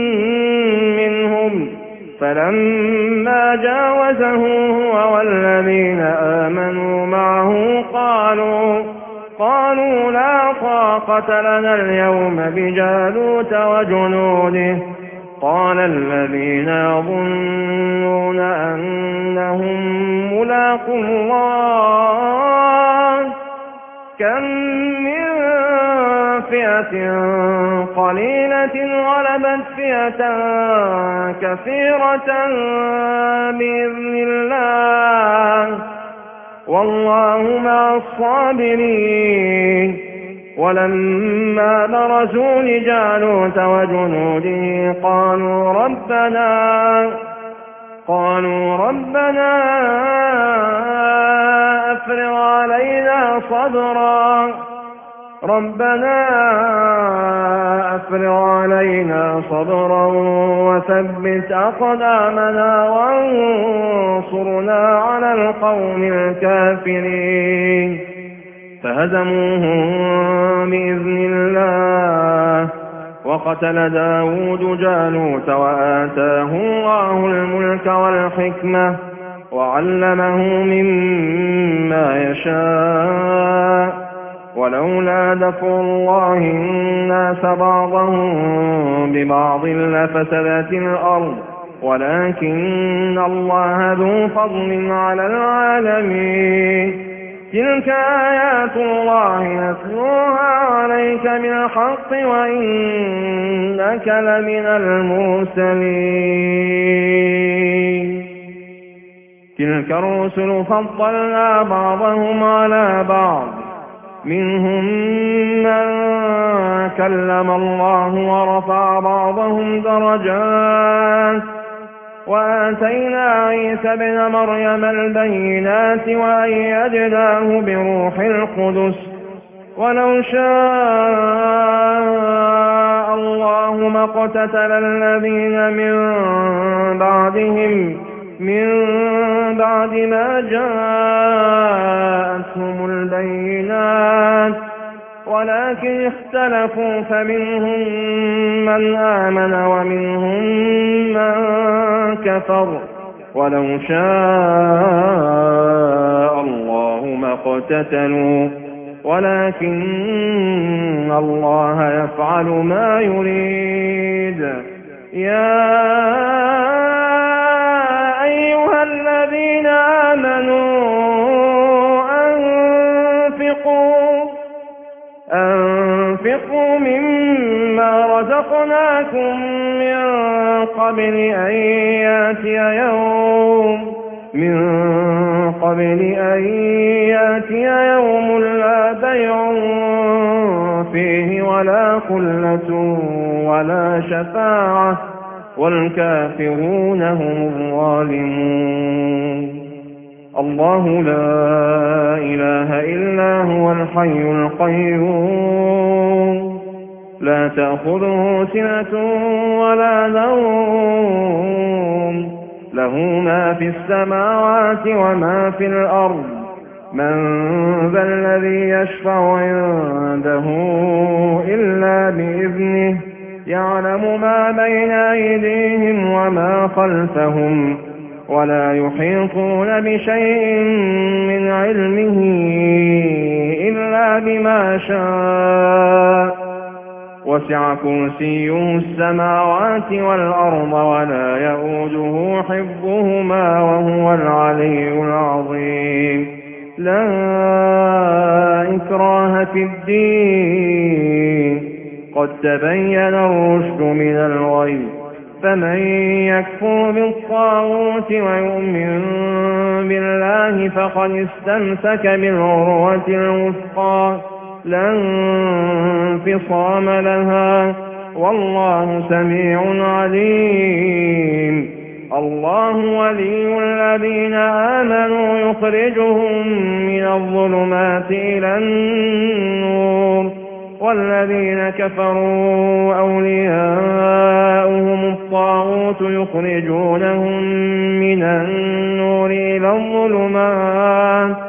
منهم. فلما جاوزه هو والذين آمنوا معه قالوا قالوا لا طاقة لنا اليوم بجالوت وجنوده، قال الذين يظنون أنهم ملاقو الله كم من فئة قليلة غلبت فئة كثيرة بإذن الله، والله مع الصابرين. ولما برزوا لجالوت وجنوده قالوا ربنا قالوا ربنا أفرغ علينا صبرا ربنا أفرغ علينا صبرا وثبت أقدامنا وانصرنا على القوم الكافرين فهزموهم بإذن الله وقتل داود جالوت وآتاه الله الملك والحكمة وعلمه مما يشاء ولولا دفع الله الناس بعضهم ببعض لفسدت الأرض ولكن الله ذو فضل على العالمين تلك آيات الله نتلوها عليك بالحق وإنك لمن المرسلين تلك الرسل فضلنا بعضهم على بعض منهم من كلم الله ورفع بعضهم درجات وآتينا عيسى ابن مريم البينات وأيدناه بروح القدس ولو شاء الله ما اقتتل الذين من بعدهم من بعد ما جاءتهم البينات ولكن اختلفوا فمنهم من آمن ومنهم من كفر ولو شاء الله ما اقتتلوا ولكن الله يفعل ما يريد يا أيها الذين آمنوا أنفقوا أنفقوا مما رزقناكم من قبل أن يأتي يوم من قبل أن يأتي يوم لا بيع فيه ولا خلة ولا شفاعة والكافرون هم الظالمون الله لا إله إلا هو الحي القيوم لا تأخذه سنة ولا نوم له ما في السماوات وما في الأرض من ذا الذي يشفع عنده إلا بإذنه يعلم ما بين أيديهم وما خلفهم ولا يحيطون بشيء من علمه إلا بما شاء وسع كرسيه السماوات والأرض ولا يؤوده حفظهما وهو العلي العظيم لا إكراه في الدين قد تبين الرشد من الغي فمن يكفر بالطاغوت ويؤمن بالله فقد استمسك بالعروة الوثقى لا انفصام لها والله سميع عليم الله ولي الذين آمنوا يخرجهم من الظلمات إلى النور والذين كفروا أولياؤهم الطاغوت يخرجونهم من النور إلى الظلمات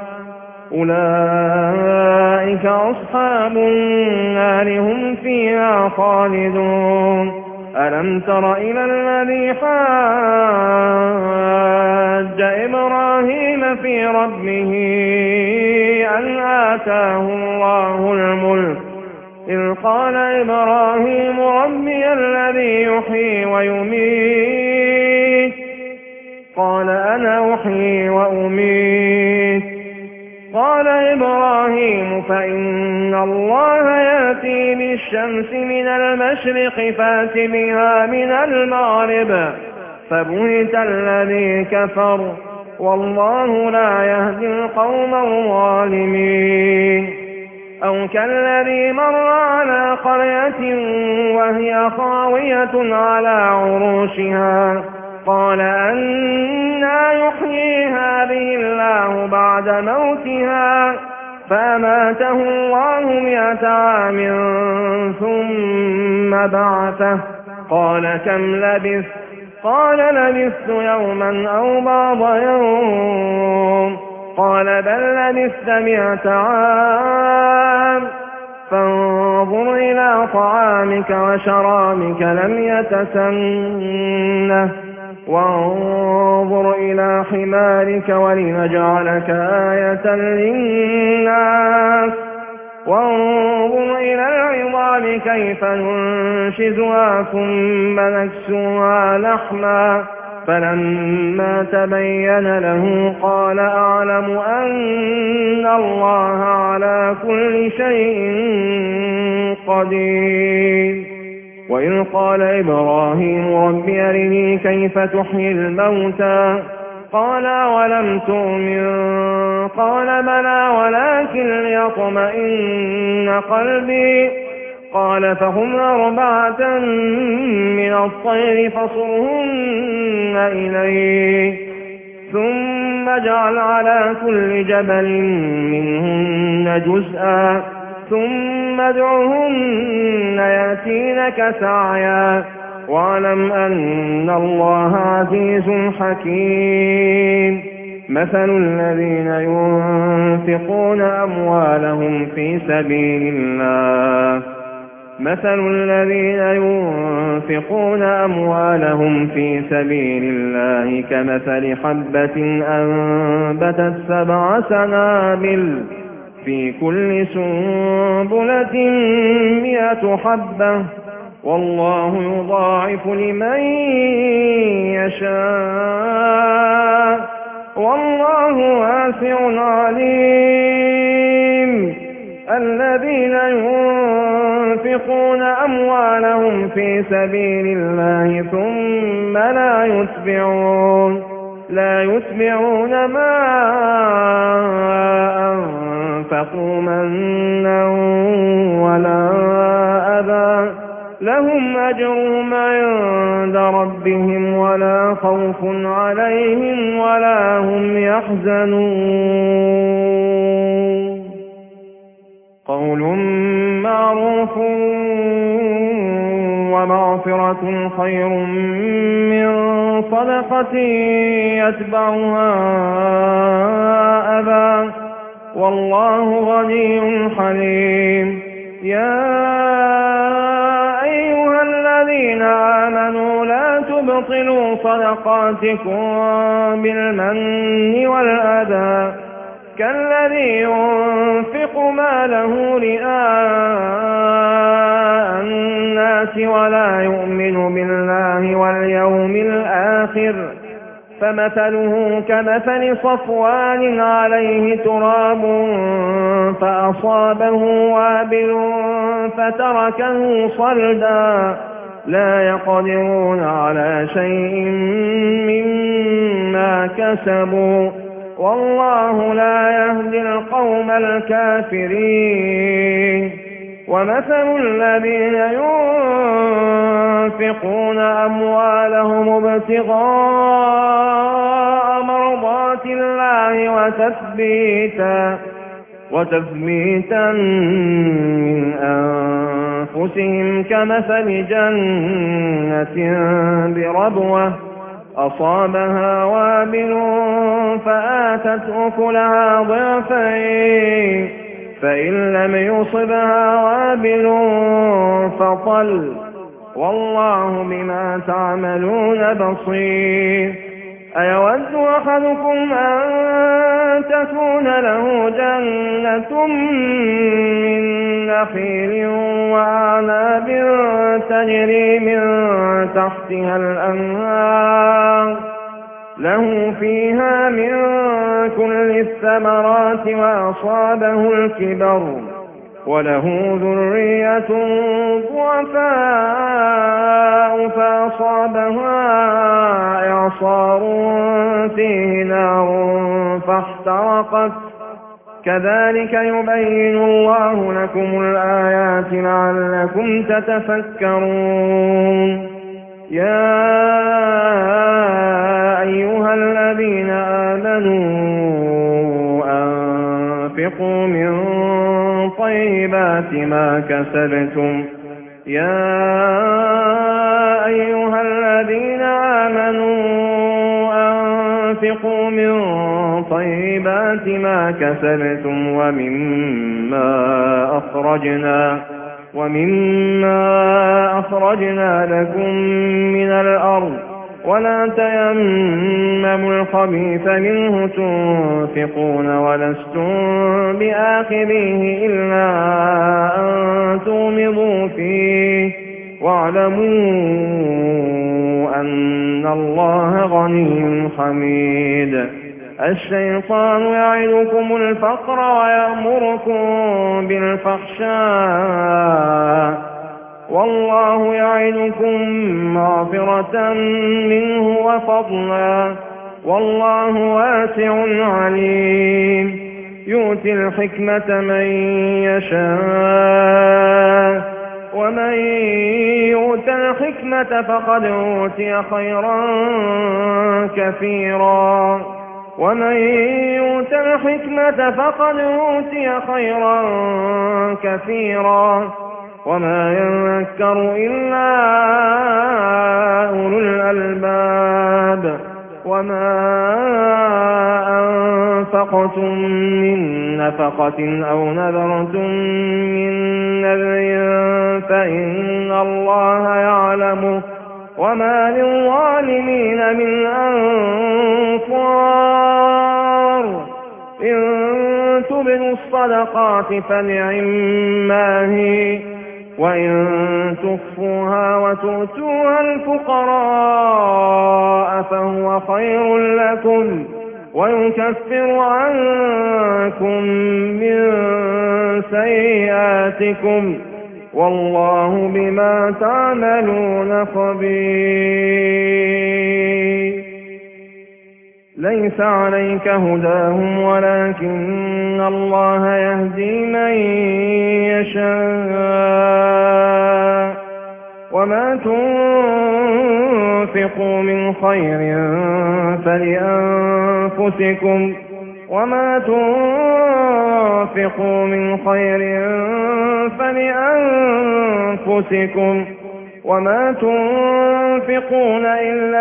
أولئك أصحاب النار هم فيها خالدون ألم تر إلى الذي حاج إبراهيم في ربه أن آتاه الله الملك إذ قال إبراهيم ربي الذي يحيي ويميت قال أنا أحيي وأميت قال إبراهيم فإن الله يأتي بالشمس من المشرق فات بها من المغرب فبهت الذي كفر والله لا يهدي القوم الظالمين أو كالذي مر على قرية وهي خاوية على عروشها قال أنى يحيي هذه الله بعد موتها فأماته الله مئة عام ثم بعثه قال كم لبثت؟ قال لبثت يوما أو بعض يوم قال بل لبثت مئة عام فانظر إلى طعامك وشرابك لم يتسنه وانظر إلى حمارك ولنجعلك آية للناس وانظر إلى العظام كيف ننشزها ثم نكسوها لحما فلما تبين له قال أعلم أن الله على كل شيء قدير. وإذ قال إبراهيم رب أرني كيف تحيي الموتى قال أولم تؤمن قال بلى ولكن ليطمئن قلبي قال فهم أربعة من الطير فصرهن إليك ثم اجعل على كل جبل منهن جزءا ثم ادعهن يأتينك سعيا واعلم أن الله عزيز حكيم. مثل الذين ينفقون أموالهم في سبيل الله مثل الذين ينفقون أموالهم في سبيل الله كمثل حبة أنبتت سبع سنابل في كل سنبلة مئة حبة والله يضاعف لمن يشاء والله واسع عليم. الذين ينفقون أموالهم في سبيل الله ثم لا يتبعون لا يتبعون ما أنفقوا منا ولا أذى لهم أجرهم عند ربهم ولا خوف عليهم ولا هم يحزنون. قول معروف ومغفرة خير من صدقة يتبعها أذى والله غني حليم. يا أيها الذين آمنوا لا تبطلوا صدقاتكم بالمن والأذى كالذي ينفق ماله رئاء الناس ولا يؤمن بالله واليوم الآخر فمثله كمثل صفوان عليه تراب فأصابه وابل فتركه صلدا لا يقدرون على شيء مما كسبوا والله لا يهدي القوم الكافرين. ومثل الذين ينفقون أموالهم ابتغاء مرضات الله وتثبيتا وتثبيتا من أنفسهم كمثل جنة بربوة أصابها وابل فآتت أكلها ضعفين فإن لم يصبها وابل فطل والله بما تعملون بصير. أيود أحدكم أن تكون له جنة من نخيل وأعناب تجري من تحتها الأنهار له فيها من كل الثمرات وأصابه الكبر وله ذرية ضعفاء فأصابها إعصار فيه نار فاحترقت كذلك يبين الله لكم الآيات لعلكم تتفكرون. يا أيها الذين آمنوا أنفقوا من طيبات ما كسبتم يا أيها الذين آمنوا أنفقوا من طيبات ما كسبتم ومما أخرجنا ومما أخرجنا لكم من الأرض ولا تيمموا الخبيث منه تنفقون ولستم بآخذيه إلا أن تغمضوا فيه واعلموا أن الله غني حميد. الشيطان يعدكم الفقر ويأمركم بالفحشاء والله يعدكم مغفرة منه وفضلا والله واسع عليم. يؤتي الحكمة من يشاء ومن يؤت الحكمة فقد أوتي خيرا كثيرا ومن يؤت الحكمة فقد أوتي خيرا كثيرا وما يذكر إلا أولو الألباب. وما أنفقتم من نفقة أو نذرتم من نذر فإن الله يعلمه وما للظالمين من أنصار. إن تبدوا الصدقات فنعما هي وإن تخفوها وتؤتوها الفقراء فهو خير لكم ويكفر عنكم من سيئاتكم والله بما تعملون خبير. ليس عليك هداهم ولكن الله يهدي من يشاء وما تنفقوا من خير فلأنفسكم وما تنفقوا من خير فلأنفسكم وما تنفقون إلا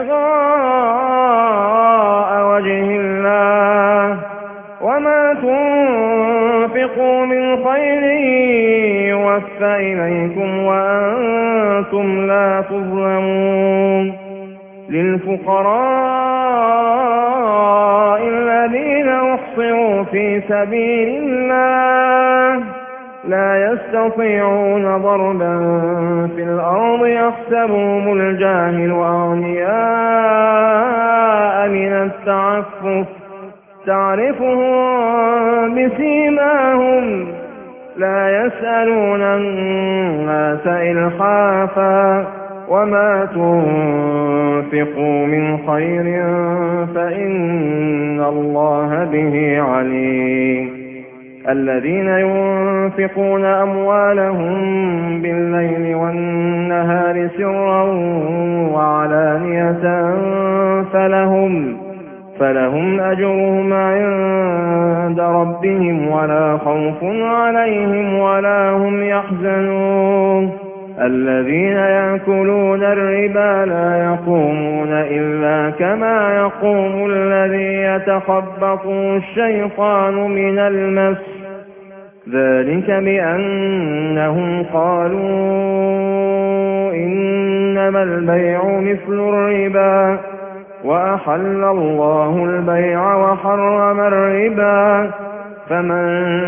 ابتغاء وجه الله وما تنفقوا من خير يوفى إليكم وأنتم لا تظلمون. للفقراء الذين أحصروا في سبيل الله لا يستطيعون ضربا في الأرض يحسبهم الجاهل أغنياء من التعفف تعرفهم بسيماهم لا يسألون الناس إلحافا وما تنفقوا من خير فإن الله به عليم. الذين ينفقون أموالهم بالليل والنهار سرا وعلانية فلهم فلهم أجرهم عند ربهم ولا خوف عليهم ولا هم يحزنون. الذين يأكلون الربا لا يقومون إلا كما يقوم الذي يتخبطه الشيطان من المس ذلك بأنهم قالوا إنما البيع مثل الربا وأحل الله البيع وحرم الربا فمن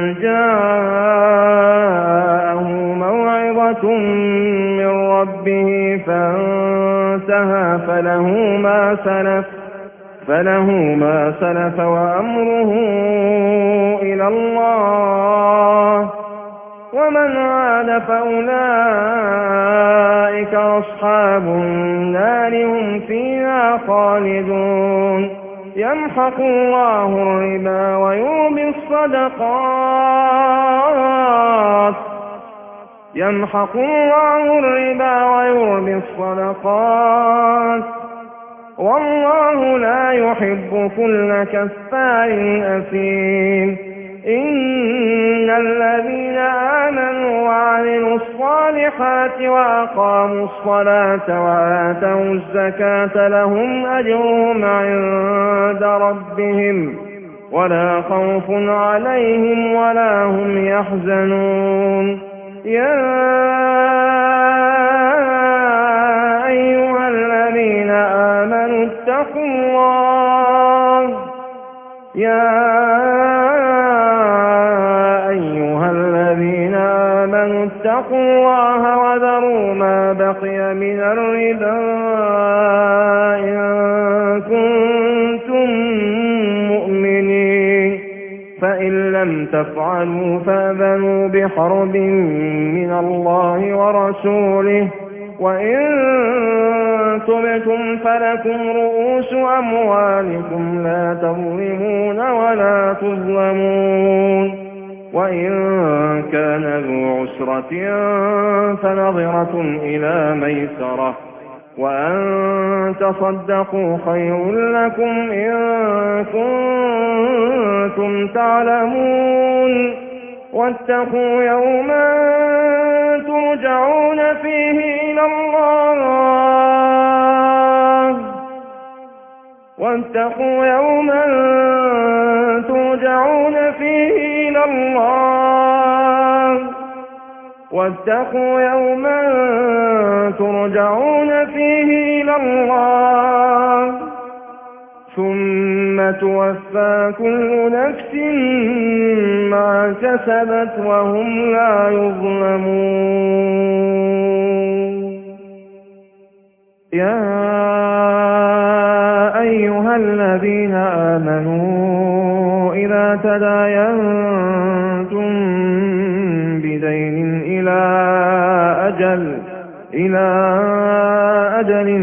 جاءه موعظة من ربه فانتهى فله ما سلف فله ما سلف وأمره إلى الله ومن عاد فأولئك أصحاب النار هم فيها خالدون. يمحق الله الربا ويربي الصدقات يمحق الله الربا ويربي الصدقات والله لا يحب كل كفار أثيم. إن الذين آمنوا وعملوا الصالحات وأقاموا الصلاة وآتوا الزكاة لهم أجرهم عند ربهم ولا خوف عليهم ولا هم يحزنون. يا أيها الذين آمنوا اتقوا الله يا أيها الذين آمنوا اتقوا الله وذروا ما بقي من الربا إن كنتم مؤمنين فإن لم تفعلوا فأذنوا بحرب من الله ورسوله وإن تبتم فلكم رؤوس أموالكم لا تظلمون ولا تظلمون. وإن كان ذو عسرة فنظرة إلى ميسرة وأن تصدقوا خير لكم إن كنتم تعلمون. واتقوا يوما ترجعون فيه إلى الله واتقوا يوما ترجعون فيه إلى الله واتقوا يوما ترجعون فيه إلى الله ثم توفى كل نفس ما كسبت وهم لا يظلمون. يا أيها الذين آمنوا إذا تداينتم بدين إلى أجل إلى أجل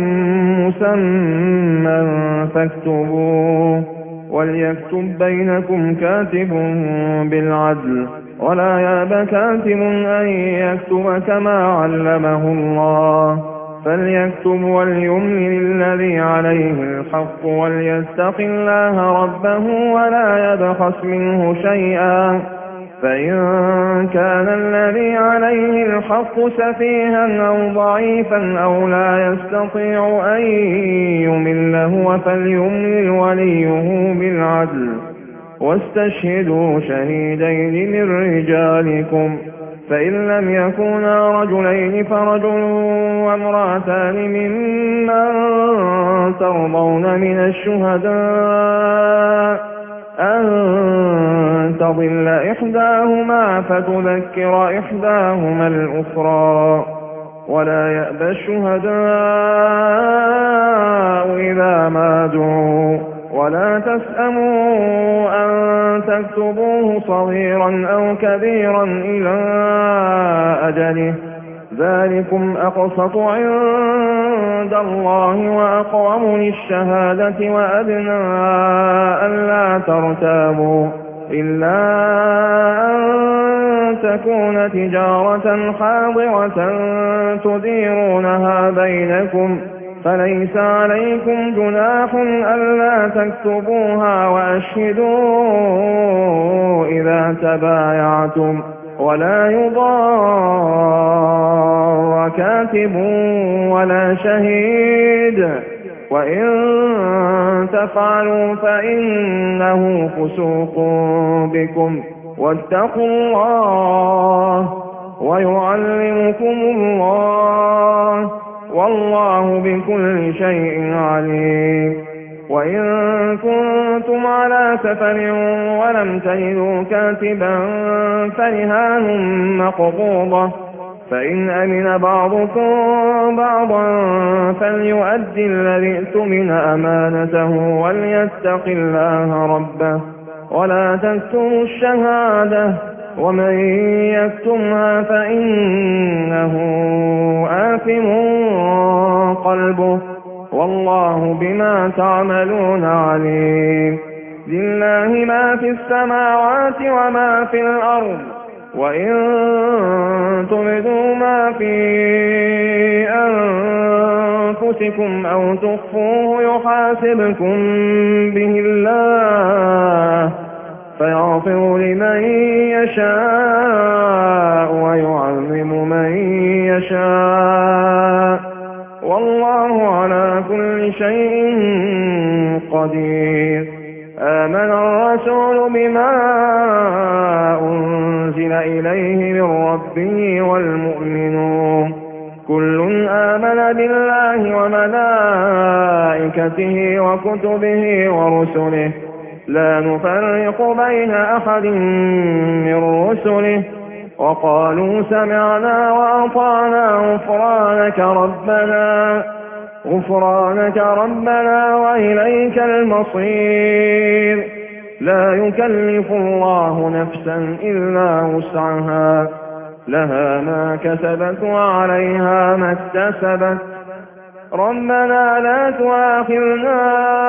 مسمى فاكتبوه وليكتب بينكم كاتب بالعدل ولا يأب كاتب أن يكتب كما علمه الله فليكتب وليملل الذي عليه الحق وليتق الله ربه ولا يبخس منه شيئا فإن كان الذي عليه الحق سفيها أو ضعيفا أو لا يستطيع أن يمل هو فليملل وليه بالعدل واستشهدوا شهيدين من رجالكم فإن لم يكونا رجلين فرجل وامرأتان ممن ترضون من الشهداء أن تضل إحداهما فتذكر إحداهما الأخرى ولا يأبى الشهداء إذا ما دعوا ولا تسأموا أن تكتبوه صغيرا أو كبيرا إلى أجله ذلكم أقسط عند الله وأقوم للشهادة وأدنى ألا ترتابوا إلا أن تكون تجارة حاضرة تديرونها بينكم فليس عليكم جناح ألا تكتبوها وأشهدوا إذا تبايعتم ولا يضار كاتب ولا شهيد وإن تفعلوا فإنه فسوق بكم واتقوا الله ويعلمكم الله والله بكل شيء عليم. وإن كنتم على سفر ولم تجدوا كاتبا فرهان مقبوضة فإن أمن بعضكم بعضا فليؤدي الذي اؤتمن أمانته وليتق الله ربه ولا تكتموا الشهادة ومن يكتمها فإنه آثم قلبه والله بما تعملون عليم. لله ما في السماوات وما في الأرض وإن تبدوا ما في أنفسكم أو تخفوه يحاسبكم به الله فيغفر لمن يشاء ويعذب من يشاء، والله على كل شيء قدير. آمن الرسول بما أنزل إليه من ربه والمؤمنون كل آمن بالله وملائكته وكتبه ورسله لا نفرق بين أحد من رسله، وقالوا سمعنا وأطعنا غفرانك ربنا غفرانك ربنا وإليك المصير. لا يكلف الله نفسا إلا وسعها، لها ما كسبت وعليها ما اكتسبت. ربنا لا تؤاخذنا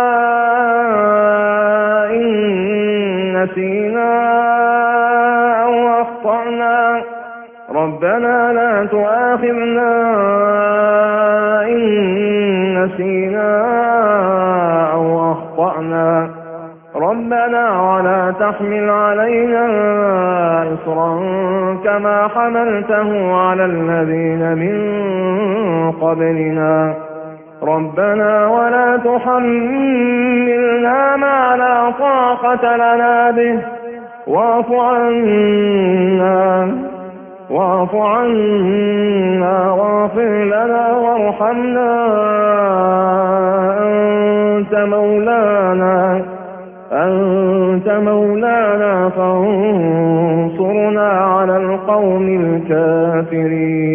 إن نسينا أو أخطأنا ربنا لا تؤاخذنا إن نسينا أو أخطأنا ربنا ولا تحمل علينا إصرا كما حملته على الذين من قبلنا ربنا ولا تحملنا ما لا طاقة لنا به واعف عنا واعف عنا واغفر لنا وارحمنا أنت مولانا أنت مولانا فانصرنا على القوم الكافرين.